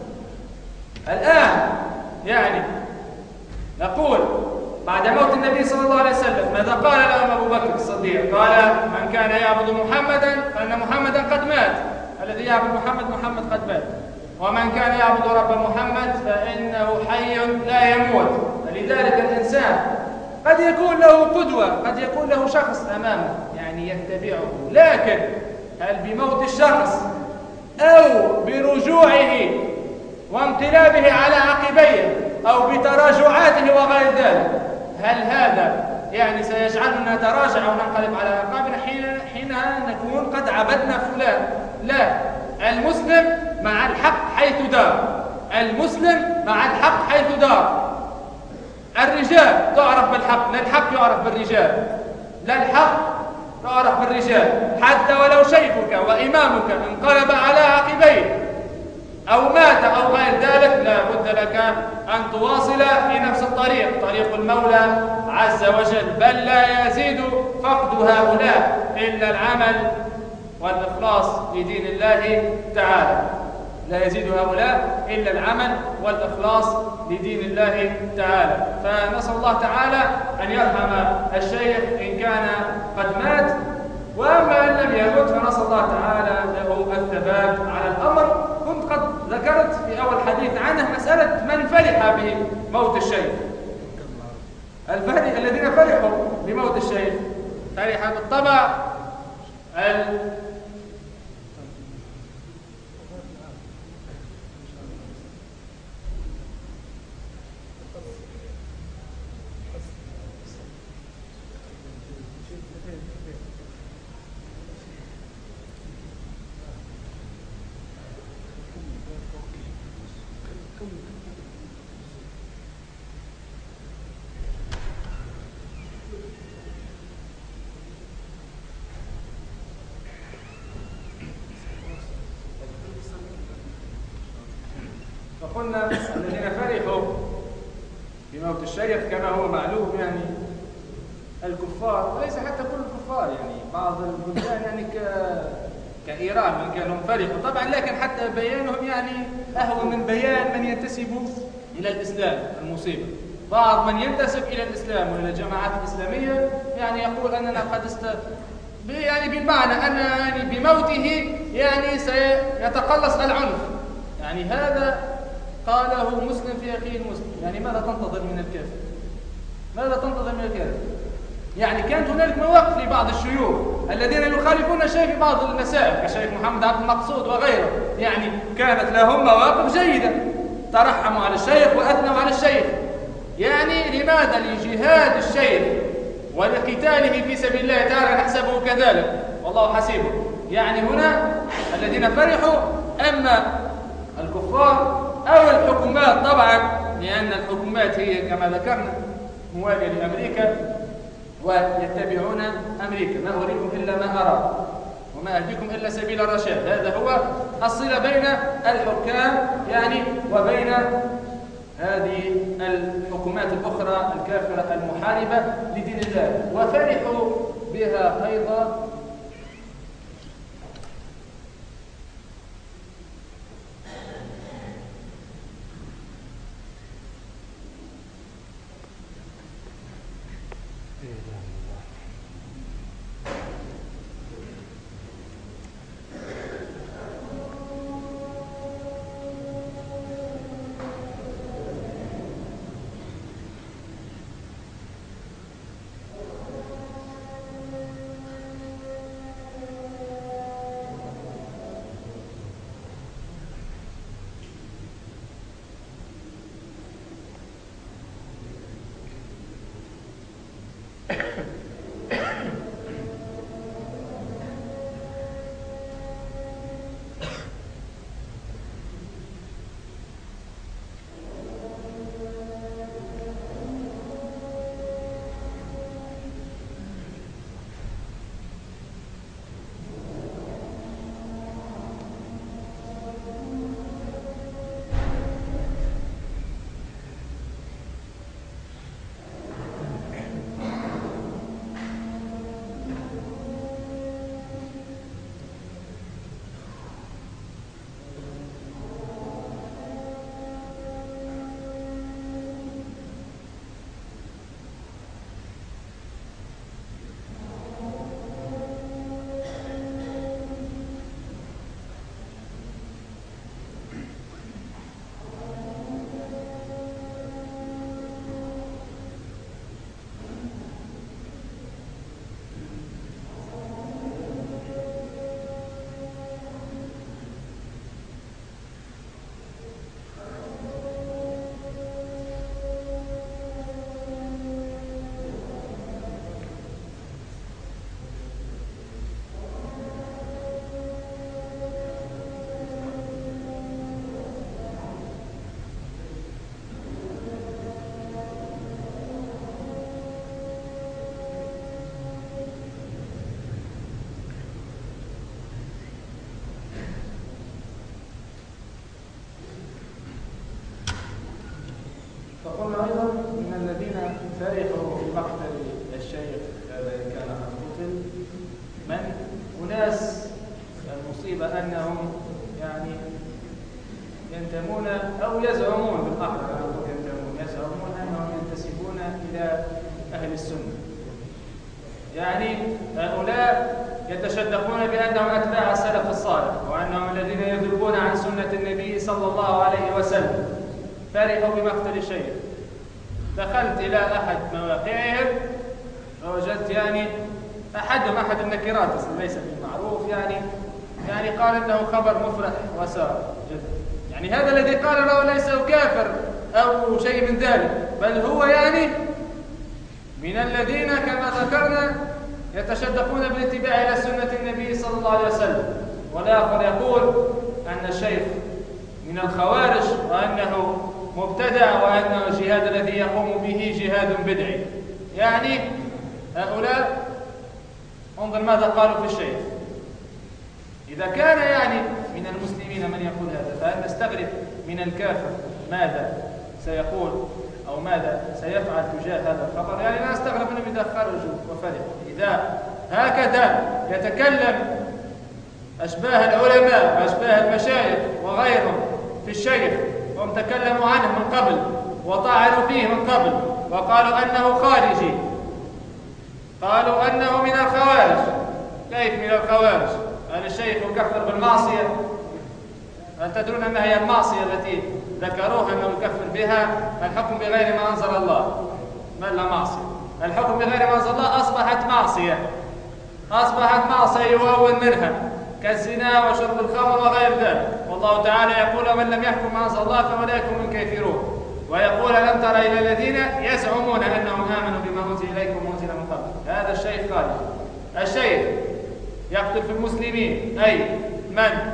الآن يعني نقول بعد موت النبي صلى الله عليه وسلم ماذا قال لهم أبو بكر الصديق؟ قال: من كان يعبد محمدا فإن محمدا قد مات. الذي يعبد محمد محمد قد مات، ومن كان يعبد رب محمد فإنه حي لا يموت. فلذلك الإنسان قد يكون له قدوة، قد يكون له شخص أمامه يعني يتبعه، لكن هل بموت الشخص أو برجوعه وانقلابه على عقبيه أو بتراجعاته وغير ذلك، هل هذا يعني سيجعلنا نتراجع وننقلب على أعقابنا؟ حين حينها نكون قد عبدنا فلان. لا، المسلم مع الحق حيث دار، المسلم مع الحق حيث دار. الرجال تعرف بالحق، لا الحق يعرف بالرجال، لا الحق تعرف بالرجال. حتى ولو شيخك وإمامك انقلب على عقبيه أو مات أو غير ذلك، لا بد لك أن تواصل في نفس الطريق، طريق المولى عز وجل. بل لا يزيد فقد هؤلاء إلا العمل والإخلاص لدين الله تعالى، لا يزيد هؤلاء إلا العمل والإخلاص لدين الله تعالى. فنسأل الله تعالى أن يرحم الشيخ إن كان قد مات، وأما إن لم يمت فنسأل الله تعالى له الثبات على الأمر. كنت قد ذكرت في أول حديث عنه مسألة من فرح بموت الشيخ. الفرح الذين فرحوا بموت الشيخ فرح بالطبع ال فقلنا الذين فرحوا بموت الشيخ كما هو معلوم يعني الكفار، وليس حتى كل الكفار، يعني بعض البلدان يعني ك... كإيران من كانوا فرحوا طبعا، لكن حتى بيانهم يعني أهون من بيان من ينتسب إلى الإسلام. المصيبة بعض من ينتسب إلى الإسلام وإلى الجماعات الإسلامية يعني يقول أننا قد است يعني بالمعنى أن يعني بموته يعني سيتقلص العنف. يعني هذا قاله مسلم في أخيه المسلم، يعني ماذا تنتظر من الكافر؟ ماذا تنتظر من الكافر؟ يعني كانت هنالك مواقف لبعض الشيوخ الذين يخالفون الشيخ في بعض المسائل كشيخ محمد عبد المقصود وغيره، يعني كانت لهم مواقف جيدة، ترحموا على الشيخ وأثنوا على الشيخ. يعني لماذا؟ لجهاد الشيخ ولقتاله في سبيل الله تعالى نحسبه كذلك والله حسيبه. يعني هنا الذين فرحوا، أما الكفار أو الحكومات طبعا، لأن الحكومات هي كما ذكرنا موالية لأمريكا ويتبعون أمريكا، ما أريكم إلا ما أرى وما أهديكم إلا سبيل الرشاد. هذا هو الصلة بين الحكام يعني وبين هذه الحكومات الأخرى الكافرة المحاربة لدين الله، وفرحوا بها أيضا. يكون أيضا من الذين فرحوا بمقتل الشيخ هذا إن كان قد قتل من أناس المصيبة أنهم يعني ينتمون أو يزعمون بالأحرى ينتمون يزعمون أنهم ينتسبون إلى أهل السنة. يعني هؤلاء يتشدقون بأنهم أتباع السلف الصالح وأنهم الذين يذبون عن سنة النبي صلى الله عليه وسلم. فرحوا بمقتل الشيخ. دخلت إلى أحد مواقعهم فوجدت يعني أحدهم أحد النكرات ليس بالمعروف يعني يعني قال أنه خبر مفرح وسار جدا. يعني هذا الذي قال له ليس كافر أو شيء من ذلك، بل هو يعني من الذين كما ذكرنا يتشدقون بالاتباع إلى سنة النبي صلى الله عليه وسلم. والآخر يقول أن الشيخ من الخوارج وأنه مبتدع وأنه الجهاد الذي يقوم به جهاد بدعي. يعني هؤلاء انظر ماذا قالوا في الشيخ. إذا كان يعني من المسلمين من يقول هذا فهل نستغرب من الكافر ماذا سيقول أو ماذا سيفعل تجاه هذا الخبر؟ يعني لا نستغرب منهم إذا خرجوا وفرحوا. إذا هكذا يتكلم أشباه العلماء وأشباه المشايخ وغيرهم في الشيخ وهم تكلموا عنه من قبل وطعنوا فيه من قبل وقالوا أنه خارجي، قالوا أنه من الخوارج. كيف من الخوارج؟ هل الشيخ يكفر بالمعصية؟ هل تدرون أنها هي المعصية التي ذكروها أنه يكفر بها؟ الحكم بغير ما أنزل الله ما لا معصية. الحكم بغير ما أنزل الله أصبحت معصية، أصبحت معصية يؤول منها كالزنا وشرب الخمر وغير ذلك. والله تعالى يقول من لم يحكم ما أنزل الله فأولئك هم الكافرون. ويقول ألم تر إلى الذين يزعمون أنهم آمنوا بما أنزل إليكم وأنزل من قبل. هذا الشيخ خارج. الشيخ يقتل في المسلمين أي من؟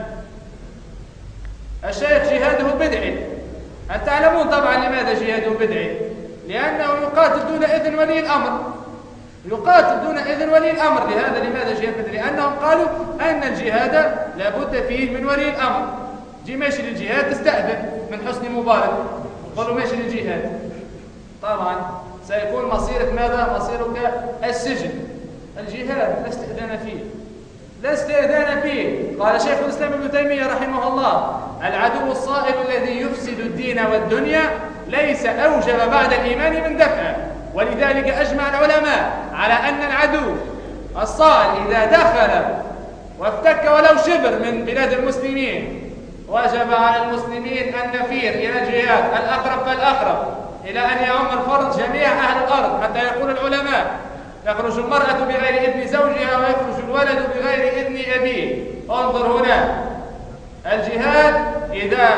الشيخ جهاده بدعي. هل تعلمون طبعا لماذا جهاده بدعي؟ لأنه يقاتل دون إذن ولي الأمر، يقاتل دون إذن ولي الأمر. لهذا لماذا جهاد بدعي؟ لأنهم قالوا أن الجهاد لابد فيه من ولي الأمر. جي ماشي للجهاد تستأذن من حسني مبارك قالوا ماشي للجهاد، طبعا سيكون مصيرك ماذا؟ مصيرك السجن. الجهاد لا استئذان فيه، لا استئذان فيه. قال شيخ الإسلام ابن تيمية رحمه الله العدو الصائب الذي يفسد الدين والدنيا ليس أوجب بعد الإيمان من دفعه. ولذلك أجمع العلماء على أن العدو الصائل إذا دخل وافتك ولو شبر من بلاد المسلمين وجب على المسلمين النفير إلى الجهاد الأقرب فالأقرب إلى أن يعم الفرض جميع أهل الأرض. حتى يقول العلماء تخرج المرأة بغير إذن زوجها ويخرج الولد بغير إذن أبيه. انظر هنا الجهاد إذا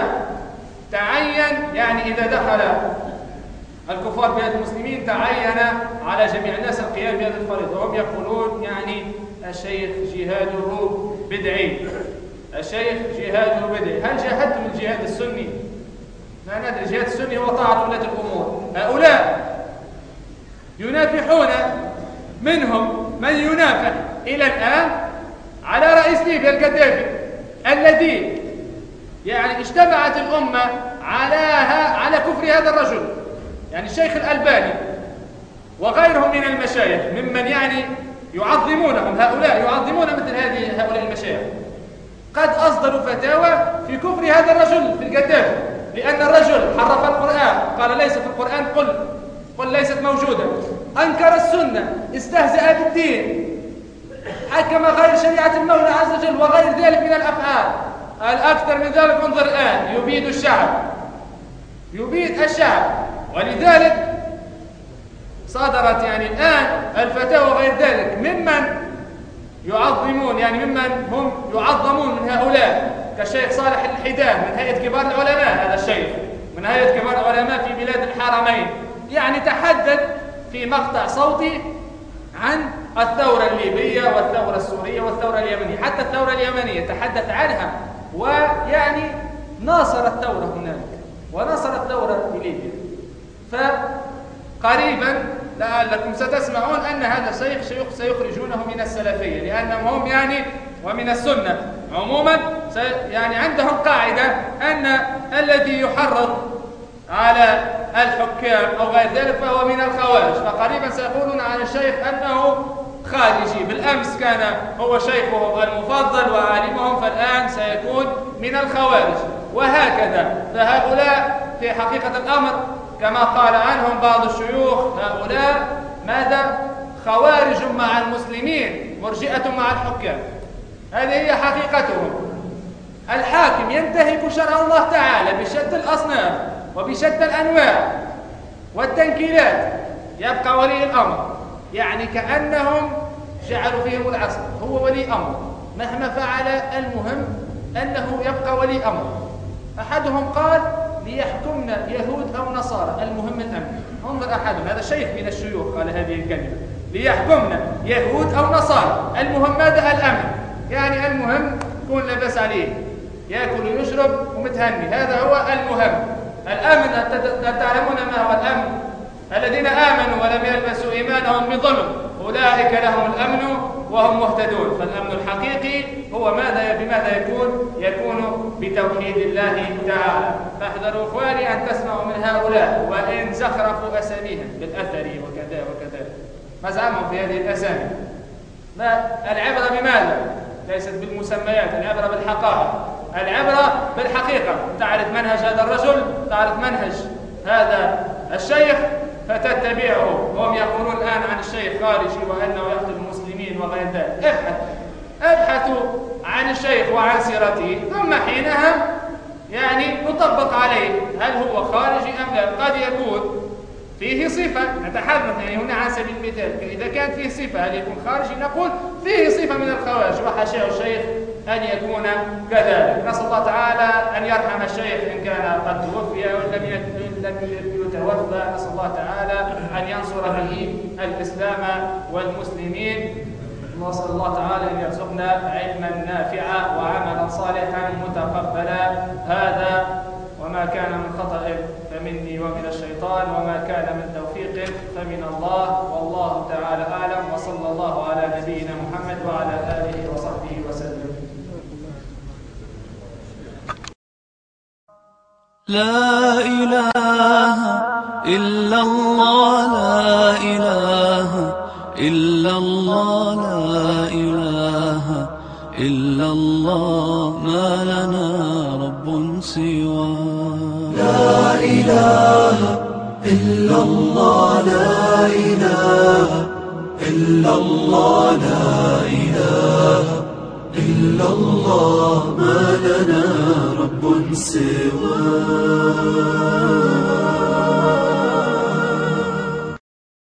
تعين يعني إذا دخل الكفار بلاد المسلمين تعين على جميع الناس القيام بهذه الفريضة. وهم يقولون يعني الشيخ جهاده بدعي، الشيخ جهاده بدعي. هل جاهدتم الجهاد السني؟ لا ندري. الجهاد السني هو طاعة ولاة الأمور. هؤلاء ينافحون، منهم من ينافح إلى الآن على رئيس ليبيا القذافي الذي يعني اجتمعت الأمة على على كفر هذا الرجل. يعني الشيخ الألباني وغيرهم من المشايخ ممن يعني يعظمونهم، هؤلاء يعظمون مثل هذه هؤلاء المشايخ قد أصدروا فتاوى في كفر هذا الرجل في القذافي، لأن الرجل حرف القرآن، قال ليس في القرآن قل قل ليست موجودة، أنكر السنة، استهزأ بالدين، حكم غير شريعة المولى عز وجل وغير ذلك من الأفعال. الأكثر من ذلك انظر الآن يبيد الشعب، يبيد الشعب. ولذلك صدرت يعني الآن الفتاوى غير ذلك ممن يعظمون يعني ممن هم يعظمون من هؤلاء كالشيخ صالح الحداد من هيئة كبار العلماء. هذا الشيخ من هيئة كبار العلماء في بلاد الحرمين يعني تحدث في مقطع صوتي عن الثورة الليبية والثورة السورية والثورة اليمنية، حتى الثورة اليمنية تحدث عنها ويعني ناصر الثورة هناك وناصر الثورة في ليبيا. فقريبا لعلكم ستسمعون أن هذا الشيخ سيخرجونه من السلفية لأنهم هم يعني ومن السنة عموما يعني عندهم قاعدة أن الذي يحرض على الحكام أو غير ذلك فهو من الخوارج. فقريبا سيقولون عن الشيخ أنه خارجي. بالأمس كان هو شيخهم المفضل وعالمهم، فالآن سيكون من الخوارج، وهكذا. فهؤلاء في حقيقة الأمر كما قال عنهم بعض الشيوخ، هؤلاء ماذا؟ خوارج مع المسلمين، مرجئة مع الحكام. هذه هي حقيقتهم. الحاكم ينتهك شرع الله تعالى بشتى الأصناف وبشتى الأنواع والتنكيلات، يبقى ولي الأمر، يعني كأنهم جعلوا فيهم العصر، هو ولي أمر مهما فعل، المهم أنه يبقى ولي أمر. أحدهم قال ليحكمنا يهود أو نصارى، المهم الأمن. انظر أحدهم، هذا شيخ من الشيوخ قال هذه الكلمة، ليحكمنا يهود أو نصارى، المهم ماذا؟ الأمن، يعني المهم يكون لبس عليه، يأكل ويشرب ومتهني، هذا هو المهم. الأمن تعلمون ما هو الأمن؟ الذين آمنوا ولم يلبسوا إيمانهم بظلم أولئك لهم الأمن وهم مهتدون. فالأمن الحقيقي هو ماذا؟ بماذا يكون؟ يكون بتوحيد الله تعالى. فاحذروا إخواني أن تسمعوا من هؤلاء وإن زخرفوا أساميهم بالأثر وكذا وكذا، مزعمهم في هذه الأسامي. لا، العبرة بماذا؟ ليست بالمسميات، العبرة بالحقائق، العبرة بالحقيقة. تعرف منهج هذا الرجل، تعرف منهج هذا الشيخ فتتبعه. هم يقولون الآن عن الشيخ خارجي وأنه يقتل المسلمين وغير ذلك. ابحث ابحثوا عن الشيخ وعن سيرته، ثم حينها يعني نطبق عليه هل هو خارجي أم لا. قد يكون فيه صفة، نتحدث يعني هنا على سبيل المثال، إذا كانت فيه صفة هل يكون خارجي؟ نقول فيه صفة من الخوارج، وحاشاه الشيخ أن يكون كذلك. نسأل الله تعالى أن يرحم الشيخ إن كان قد توفي ولم يتوفى. نسأل الله تعالى أن ينصر به الإسلام والمسلمين. نسأل الله تعالى أن يرزقنا علما نافعا وعملا صالحا متقبلا. هذا وما كان من خطأ فمني ومن الشيطان، وما كان من توفيق فمن الله، والله تعالى أعلم. وصلى الله على نبينا محمد وعلى آله وصحبه وسلم. لا إله إلا الله، لا إله إلا الله، لا إله إلا الله، ما لنا رب سوى. لا إله إلا الله، لا إله إلا الله، لا إله إلا الله، ما لنا رب سوى.